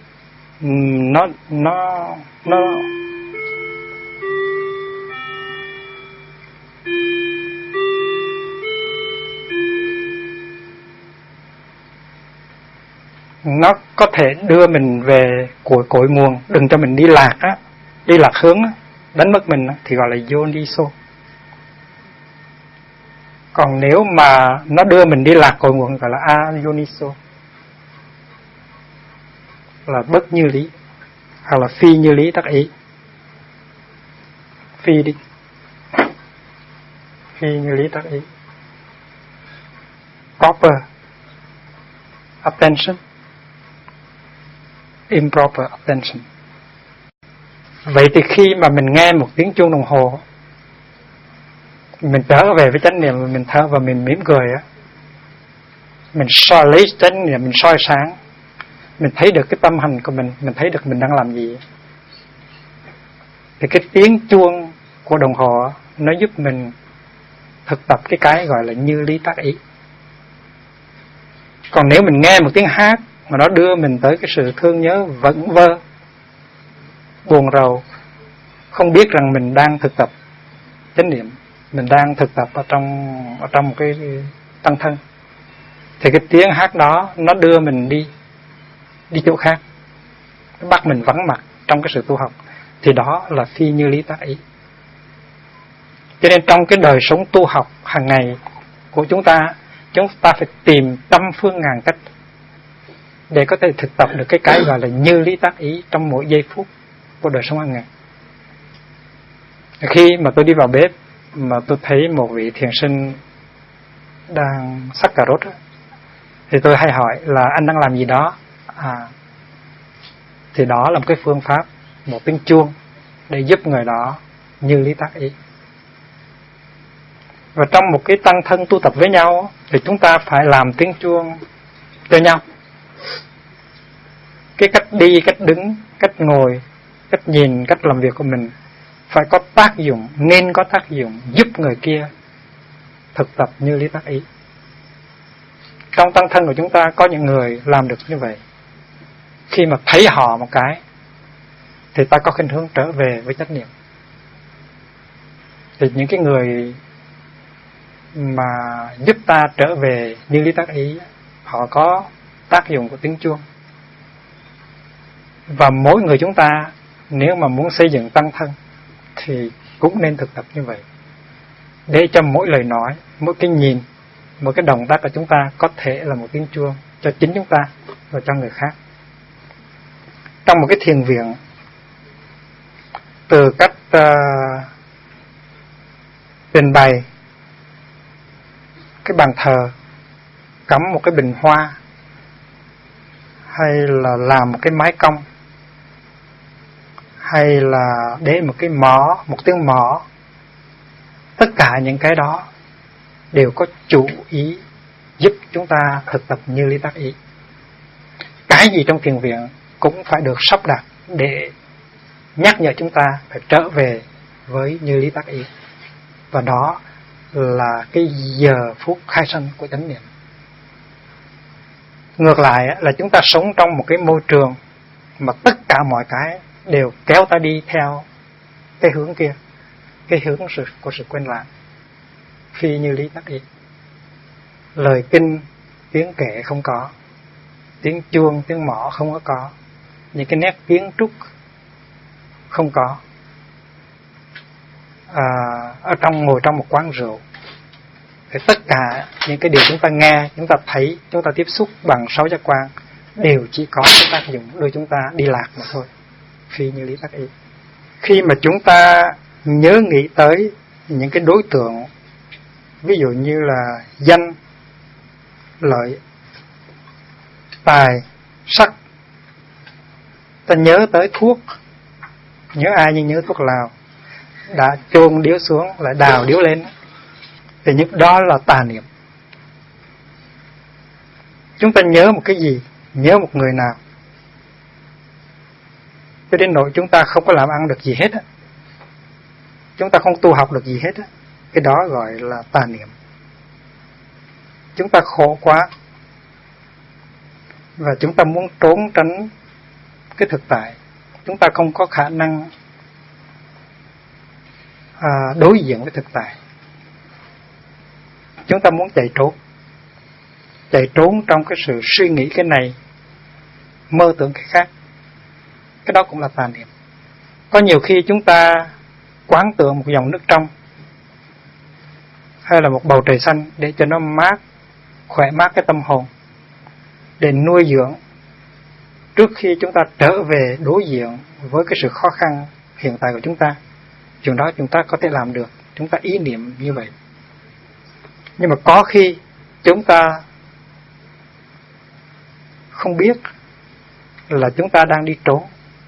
có thể đưa mình về cội nguồn, đừng cho mình đi lạc hướng á, đánh mất mình á, thì gọi là yoniso. Còn nếu mà nó đưa mình đi lạc cội nguồn gọi là ayoniso, là bất như lý hoặc là phi như lý tác ý. Phi như lý tác ý. Proper attention, improper attention. Vậy thì khi mà mình nghe một tiếng chuông đồng hồ, mình trở về với chánh niệm, mình thở và mình mỉm cười á, mình lấy chánh niệm mình soi sáng, mình thấy được cái tâm hành của mình thấy được mình đang làm gì, thì cái tiếng chuông của đồng hồ nó giúp mình thực tập cái gọi là như lý tác ý. Còn nếu mình nghe một tiếng hát mà nó đưa mình tới cái sự thương nhớ vẩn vơ, buồn rầu, không biết rằng mình đang thực tập chánh niệm, mình đang thực tập ở trong một cái tăng thân, thì cái tiếng hát đó nó đưa mình đi chỗ khác, nó bắt mình vắng mặt trong cái sự tu học, thì đó là phi như lý tác ý. Cho nên trong cái đời sống tu học hàng ngày của chúng ta phải tìm trăm phương ngàn cách để có thể thực tập được cái gọi là như lý tác ý trong mỗi giây phút của đời sống hàng ngày. Khi mà tôi đi vào bếp, mà tôi thấy một vị thiền sinh đang xắt cà rốt, thì tôi hay hỏi là anh đang làm gì đó. Thì đó là một cái phương pháp, một tiếng chuông để giúp người đó như lý tác ý. Và trong một cái tăng thân tu tập với nhau thì chúng ta phải làm tiếng chuông cho nhau. Cái cách đi, cách đứng, cách ngồi, cách nhìn, cách làm việc của mình phải có tác dụng, nên có tác dụng giúp người kia thực tập như lý tác ý. Trong tăng thân của chúng ta có những người làm được như vậy. Khi mà thấy họ một cái thì ta có khuynh hướng trở về với chánh niệm. Thì những cái người mà giúp ta trở về như lý tác ý, họ có tác dụng của tiếng chuông. Và mỗi người chúng ta nếu mà muốn xây dựng tăng thân thì cũng nên thực tập như vậy, để cho mỗi lời nói, mỗi cái nhìn, mỗi cái động tác của chúng ta có thể là một tiếng chuông cho chính chúng ta và cho người khác. Trong một cái thiền viện, từ cách trình bày cái bàn thờ, cắm một cái bình hoa, hay là làm một cái mái cong, hay là để một cái mõ, một tiếng mõ, tất cả những cái đó đều có chủ ý giúp chúng ta thực tập như lý tác ý. Cái gì trong thiền viện cũng phải được sắp đặt để nhắc nhở chúng ta phải trở về với như lý tác ý. Và đó là cái giờ phút khai sanh của chánh niệm. Ngược lại là chúng ta sống trong một cái môi trường mà tất cả mọi cái đều kéo ta đi theo cái hướng kia, cái hướng của sự quên lãng, phi như lý tác ý. Lời kinh, tiếng kệ không có, tiếng chuông, tiếng mõ không có, những cái nét kiến trúc không có. Ngồi trong một quán rượu thì tất cả những cái điều chúng ta nghe, chúng ta thấy, chúng ta tiếp xúc bằng 6 giác quan đều chỉ có cái tác dụng đưa chúng ta đi lạc mà thôi, phi như lý tác ý. Khi mà chúng ta nhớ nghĩ tới những cái đối tượng, ví dụ như là danh, lợi, tài, sắc, ta nhớ tới thuốc, nhớ ai nhưng nhớ thuốc lào, đã chôn điếu xuống lại đào điếu lên, thì những đó là tà niệm. Chúng ta nhớ một cái gì, nhớ một người nào, cho đến nỗi chúng ta không có làm ăn được gì hết á, chúng ta không tu học được gì hết á, cái đó gọi là tà niệm. Chúng ta khổ quá và chúng ta muốn trốn tránh cái thực tại, chúng ta không có khả năng đối diện với thực tại. Chúng ta muốn chạy trốn trong cái sự suy nghĩ cái này, mơ tưởng cái khác, cái đó cũng là tà niệm. Có nhiều khi chúng ta quán tưởng một dòng nước trong hay là một bầu trời xanh để cho nó mát, khỏe mát cái tâm hồn, để nuôi dưỡng trước khi chúng ta trở về đối diện với cái sự khó khăn hiện tại của chúng ta. Chuyện đó chúng ta có thể làm được, chúng ta ý niệm như vậy. Nhưng mà có khi chúng ta không biết là chúng ta đang đi trốn.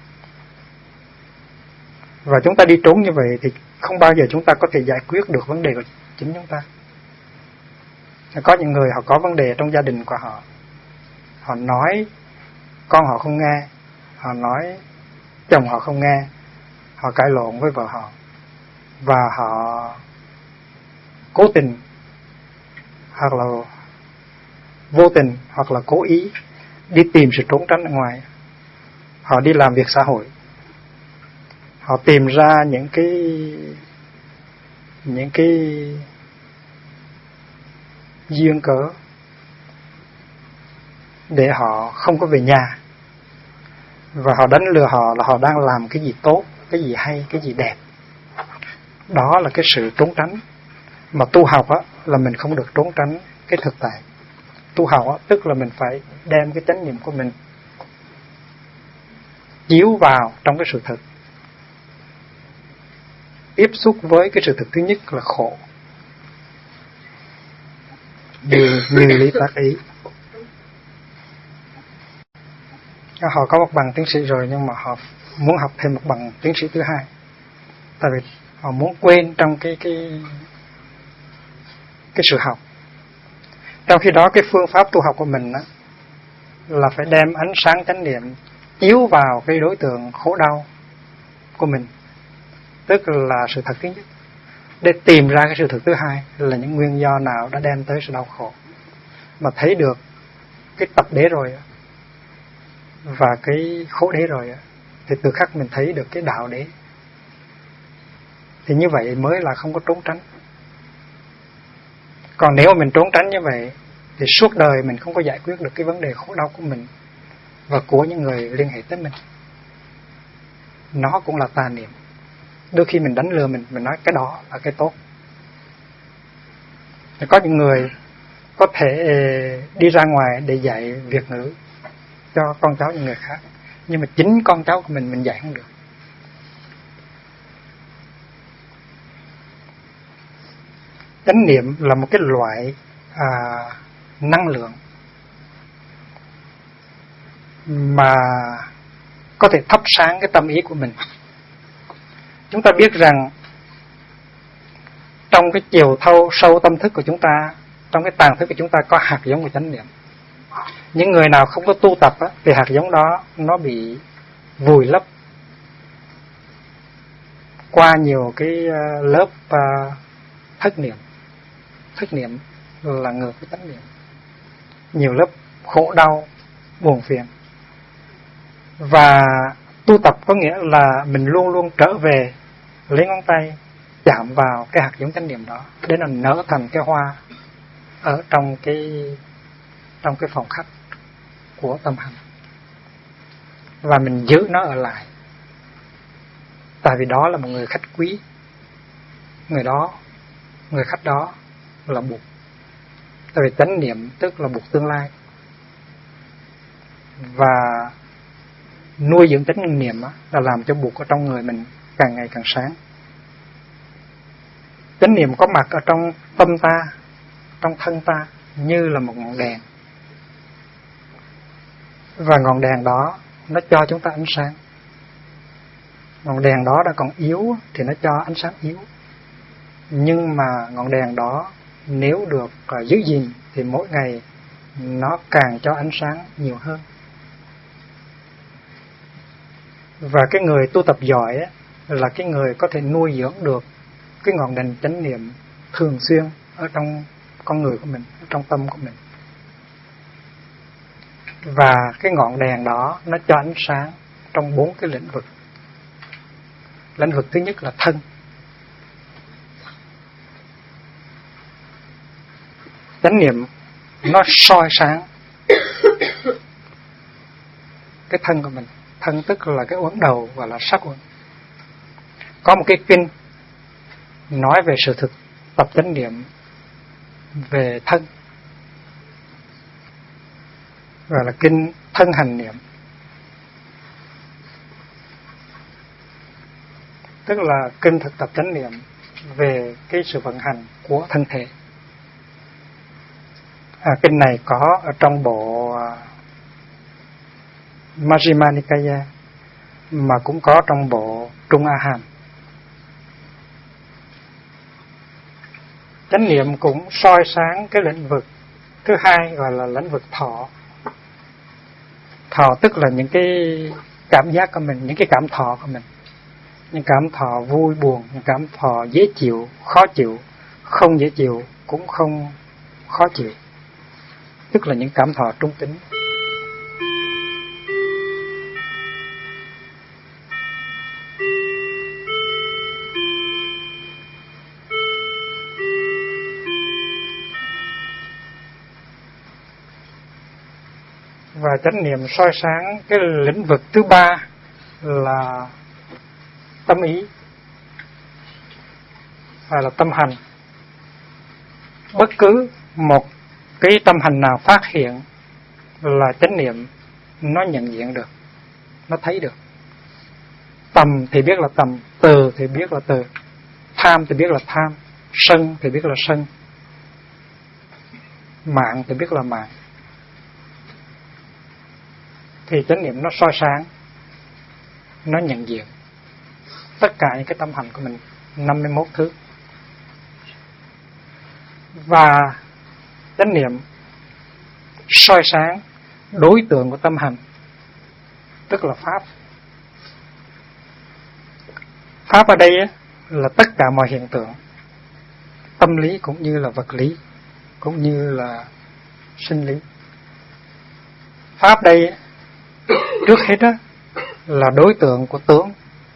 Và chúng ta đi trốn như vậy thì không bao giờ chúng ta có thể giải quyết được vấn đề của chính chúng ta. Có những người họ có vấn đề trong gia đình của họ, họ nói con họ không nghe, họ nói chồng họ không nghe, họ cãi lộn với vợ họ, và họ cố tình hoặc là vô tình hoặc là cố ý đi tìm sự trốn tránh ở ngoài. Họ đi làm việc xã hội, họ tìm ra những cái duyên cớ để họ không có về nhà, và họ đánh lừa họ là họ đang làm cái gì tốt, cái gì hay, cái gì đẹp. Đó là cái sự trốn tránh. Mà tu học á là mình không được trốn tránh cái thực tại. Tu học á tức là mình phải đem cái chánh niệm của mình chiếu vào trong cái sự thực. tiếp xúc với cái sự thực thứ nhất là khổ, như lý tác ý. Họ có một bằng tiến sĩ rồi nhưng mà họ muốn học thêm một bằng tiến sĩ thứ hai, tại vì họ muốn quên trong cái sự học. Trong khi đó cái phương pháp tu học của mình đó, là phải đem ánh sáng chánh niệm chiếu vào cái đối tượng khổ đau của mình, tức là sự thật thứ nhất, để tìm ra cái sự thật thứ hai là những nguyên do nào đã đem tới sự đau khổ. Mà thấy được cái tập đế rồi và cái khổ đế rồi thì từ khắc mình thấy được cái đạo đế. Thì như vậy mới là không có trốn tránh. Còn nếu mình trốn tránh như vậy thì suốt đời mình không có giải quyết được cái vấn đề khổ đau của mình và của những người liên hệ tới mình. Nó cũng là tà niệm. Đôi khi mình đánh lừa mình nói cái đó là cái tốt. Thì có những người có thể đi ra ngoài để dạy Việt ngữ cho con cháu những người khác, nhưng mà chính con cháu của mình dạy không được. Chánh niệm là một cái loại năng lượng mà có thể thắp sáng cái tâm ý của mình. Chúng ta biết rằng trong cái chiều sâu tâm thức của chúng ta, trong cái tàng thức của chúng ta có hạt giống của chánh niệm. Những người nào không có tu tập thì hạt giống đó nó bị vùi lấp qua nhiều cái lớp thất niệm. Thất niệm là ngược với chánh niệm. Nhiều lớp khổ đau, buồn phiền. Và tu tập có nghĩa là mình luôn luôn trở về, lấy ngón tay chạm vào cái hạt giống chánh niệm đó để nó nở thành cái hoa ở trong cái phòng khách của tâm hành, và mình giữ nó ở lại. Tại vì đó là một người khách quý, người khách đó là Bụt. Tại vì chánh niệm tức là Bụt tương lai, và nuôi dưỡng chánh niệm là làm cho Bụt ở trong người mình càng ngày càng sáng. Chánh niệm có mặt ở trong tâm ta, trong thân ta như là một ngọn đèn, và ngọn đèn đó nó cho chúng ta ánh sáng. Ngọn đèn đó đã còn yếu thì nó cho ánh sáng yếu, nhưng mà ngọn đèn đó nếu được giữ gìn thì mỗi ngày nó càng cho ánh sáng nhiều hơn. Và cái người tu tập giỏi là cái người có thể nuôi dưỡng được cái ngọn đèn chánh niệm thường xuyên ở trong con người của mình, ở trong tâm của mình. Và cái ngọn đèn đó nó cho ánh sáng trong 4 cái lĩnh vực. Lĩnh vực thứ nhất là thân. Chánh niệm nó soi sáng cái thân của mình. Thân tức là cái uẩn đầu, gọi là sắc uẩn. Có một cái kinh nói về sự thực tập chánh niệm về thân, gọi là kinh thân hành niệm. Tức là kinh thực tập chánh niệm về cái sự vận hành của thân thể. Kinh này có ở trong bộ Majjhima Nikaya, mà cũng có trong bộ Trung A Hàm. Chánh niệm cũng soi sáng cái lĩnh vực thứ hai, gọi là lĩnh vực thọ. Thọ tức là những cái cảm giác của mình, những cái cảm thọ của mình. Những cảm thọ vui buồn, những cảm thọ dễ chịu, khó chịu, không dễ chịu, cũng không khó chịu. Tức là những cảm thọ trung tính. Và chánh niệm soi sáng cái lĩnh vực thứ ba là tâm ý, hay là tâm hành. Bất cứ một cái tâm hành nào phát hiện là chánh niệm nó nhận diện được, nó thấy được. Tầm thì biết là tầm, từ thì biết là từ. tham thì biết là tham, sân thì biết là sân, mạng thì biết là mạng. Thì chánh niệm nó soi sáng, nó nhận diện tất cả những cái tâm hành của mình 51 thứ. Và chánh niệm soi sáng đối tượng của tâm hành, tức là pháp. Pháp ở đây là tất cả mọi hiện tượng tâm lý cũng như là vật lý, cũng như là sinh lý. Pháp đây trước hết là đối tượng của tướng.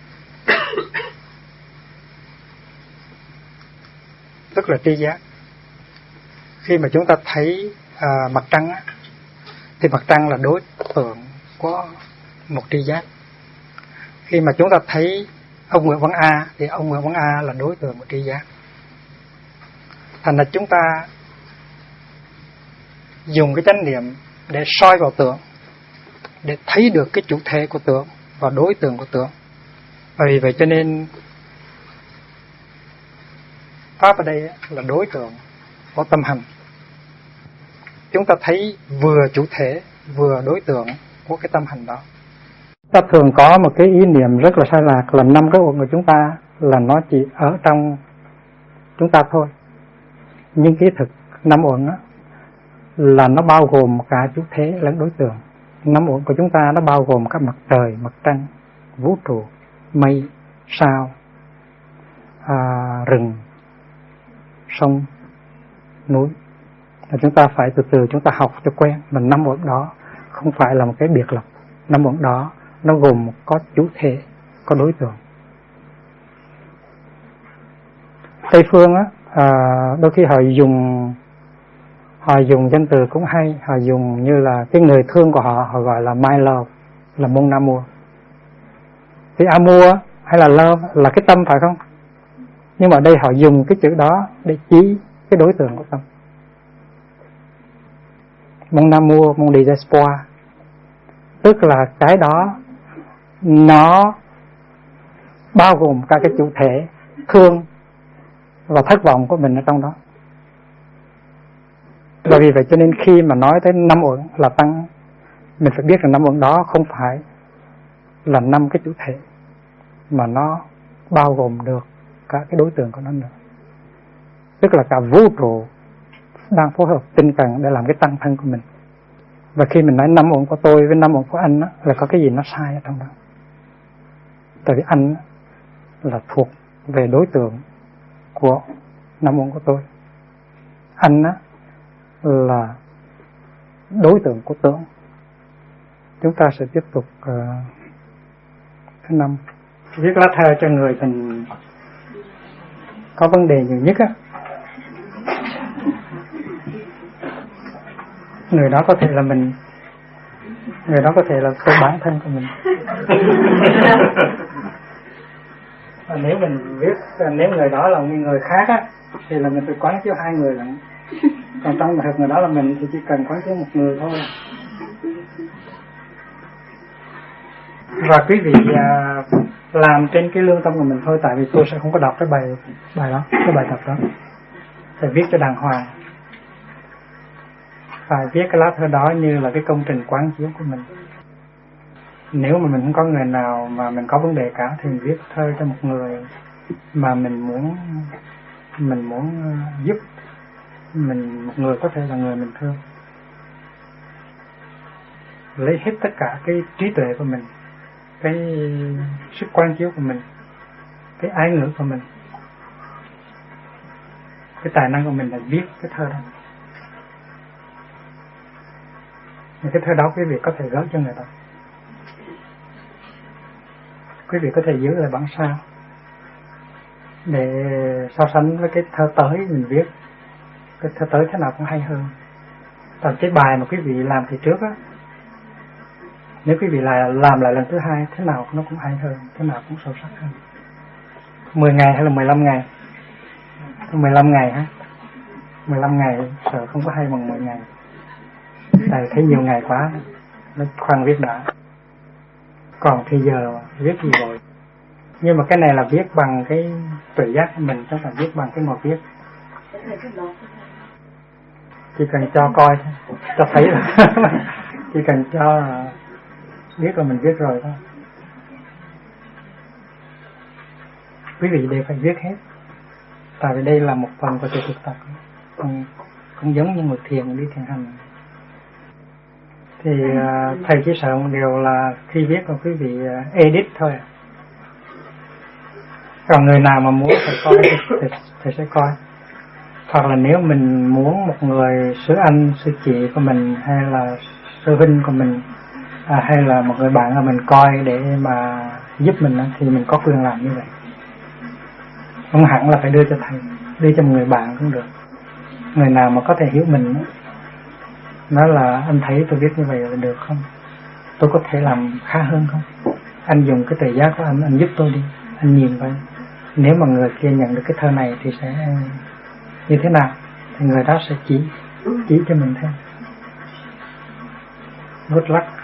Tức là tri giác. Khi mà chúng ta thấy mặt trăng thì mặt trăng là đối tượng của một tri giác. Khi mà chúng ta thấy ông Nguyễn Văn A thì ông Nguyễn Văn A là đối tượng của tri giác. Thành ra chúng ta dùng cái chánh niệm để soi vào tượng, để thấy được cái chủ thể của tượng và đối tượng của tượng. Và vì vậy cho nên pháp ở đây là đối tượng của tâm hành. Chúng ta thấy vừa chủ thể vừa đối tượng của cái tâm hành đó. Ta thường có một cái ý niệm rất là sai lạc là 5 cái uẩn của chúng ta là nó chỉ ở trong chúng ta thôi. Nhưng cái thực 5 uẩn là nó bao gồm cả chủ thể lẫn đối tượng. 5 uẩn của chúng ta nó bao gồm các mặt trời, mặt trăng, vũ trụ, mây, sao, rừng, sông, núi. Và chúng ta phải từ từ chúng ta học cho quen. Mà 5 uẩn đó không phải là một cái biệt lập. 5 uẩn đó nó gồm có chủ thể, có đối tượng. Tây phương đôi khi họ dùng danh từ cũng hay. Họ dùng như là cái người thương của họ gọi là my love, là mon amour. Thì amour hay là love là cái tâm phải không? Nhưng mà ở đây họ dùng cái chữ đó để chỉ cái đối tượng của tâm. Mon amour, mon désespoir, tức là cái đó nó bao gồm cả cái chủ thể thương và thất vọng của mình ở trong đó. Và vì vậy cho nên khi mà nói tới 5 uẩn là tăng, mình phải biết rằng 5 uẩn đó không phải là 5 cái chủ thể, mà nó bao gồm được cả cái đối tượng của nó nữa. Tức là cả vũ trụ đang phối hợp tinh cần để làm cái tăng thân của mình. Và khi mình nói 5 uẩn của tôi với 5 uẩn của anh là có cái gì nó sai ở trong đó. Tại vì anh là thuộc về đối tượng của 5 uẩn của tôi. Anh là đối tượng của tưởng. Chúng ta sẽ tiếp tục thứ 5. Viết lá thơ cho người mình có vấn đề nhiều nhất người đó có thể là mình, người đó có thể là tôi bản thân của mình. Nếu mình viết, nếu người đó là người khác thì là mình phải quán chiếu 2 người lận. Còn trong trường hợp người đó là mình thì chỉ cần quán chiếu 1 người thôi. Và quý vị làm trên cái lương tâm của mình thôi, tại vì tôi sẽ không có đọc cái bài đó, cái bài tập đó. Phải viết cho đàng hoàng. Phải viết cái lá thơ đó như là cái công trình quán chiếu của mình. Nếu mà mình không có người nào mà mình có vấn đề cả thì mình viết thơ cho một người mà mình muốn giúp mình, một người có thể là người mình thương. Lấy hết tất cả cái trí tuệ của mình, cái sức quán chiếu của mình, cái ái ngữ của mình, cái tài năng của mình là viết cái thơ đó. Những cái thơ đó quý vị có thể gửi cho người đó. Quý vị có thể giữ lại bản sao để so sánh với cái thơ tới mình viết. Cái thơ tới thế nào cũng hay hơn. Còn cái bài mà quý vị làm thì trước nếu quý vị làm lại lần thứ 2 thế nào nó cũng hay hơn, thế nào cũng sâu sắc hơn. 10 ngày hay là 15 ngày? 15 ngày ha. 15 ngày sợ không có hay bằng 10 ngày. Tại thấy nhiều ngày quá, nó khoan viết đã. Còn thì giờ viết gì rồi? Nhưng mà cái này là viết bằng cái tự giác của mình, chứ không phải viết bằng cái ngồi viết. Chỉ cần cho coi thôi, cho thấy là chỉ cần cho biết là mình viết rồi thôi. Quý vị đều phải viết hết, tại vì đây là một phần của thực tập, cũng giống như một thiền đi thiền hành. Thì thầy chỉ sợ một điều là khi viết là quý vị edit thôi. Còn người nào mà muốn phải coi thì sẽ coi. Hoặc là nếu mình muốn một người sư anh, sư chị của mình, hay là sư huynh của mình, hay là một người bạn của mình coi để mà giúp mình, thì mình có quyền làm như vậy. Không hẳn là phải đưa cho thầy, đưa cho một người bạn cũng được. Người nào mà có thể hiểu mình, nói là anh thấy tôi viết như vậy là được không? Tôi có thể làm khá hơn không? Anh dùng cái tự giác của anh giúp tôi đi. Anh nhìn vậy, nếu mà người kia nhận được cái thơ này thì sẽ như thế nào, thì người đó sẽ chỉ cho mình thêm. Good luck.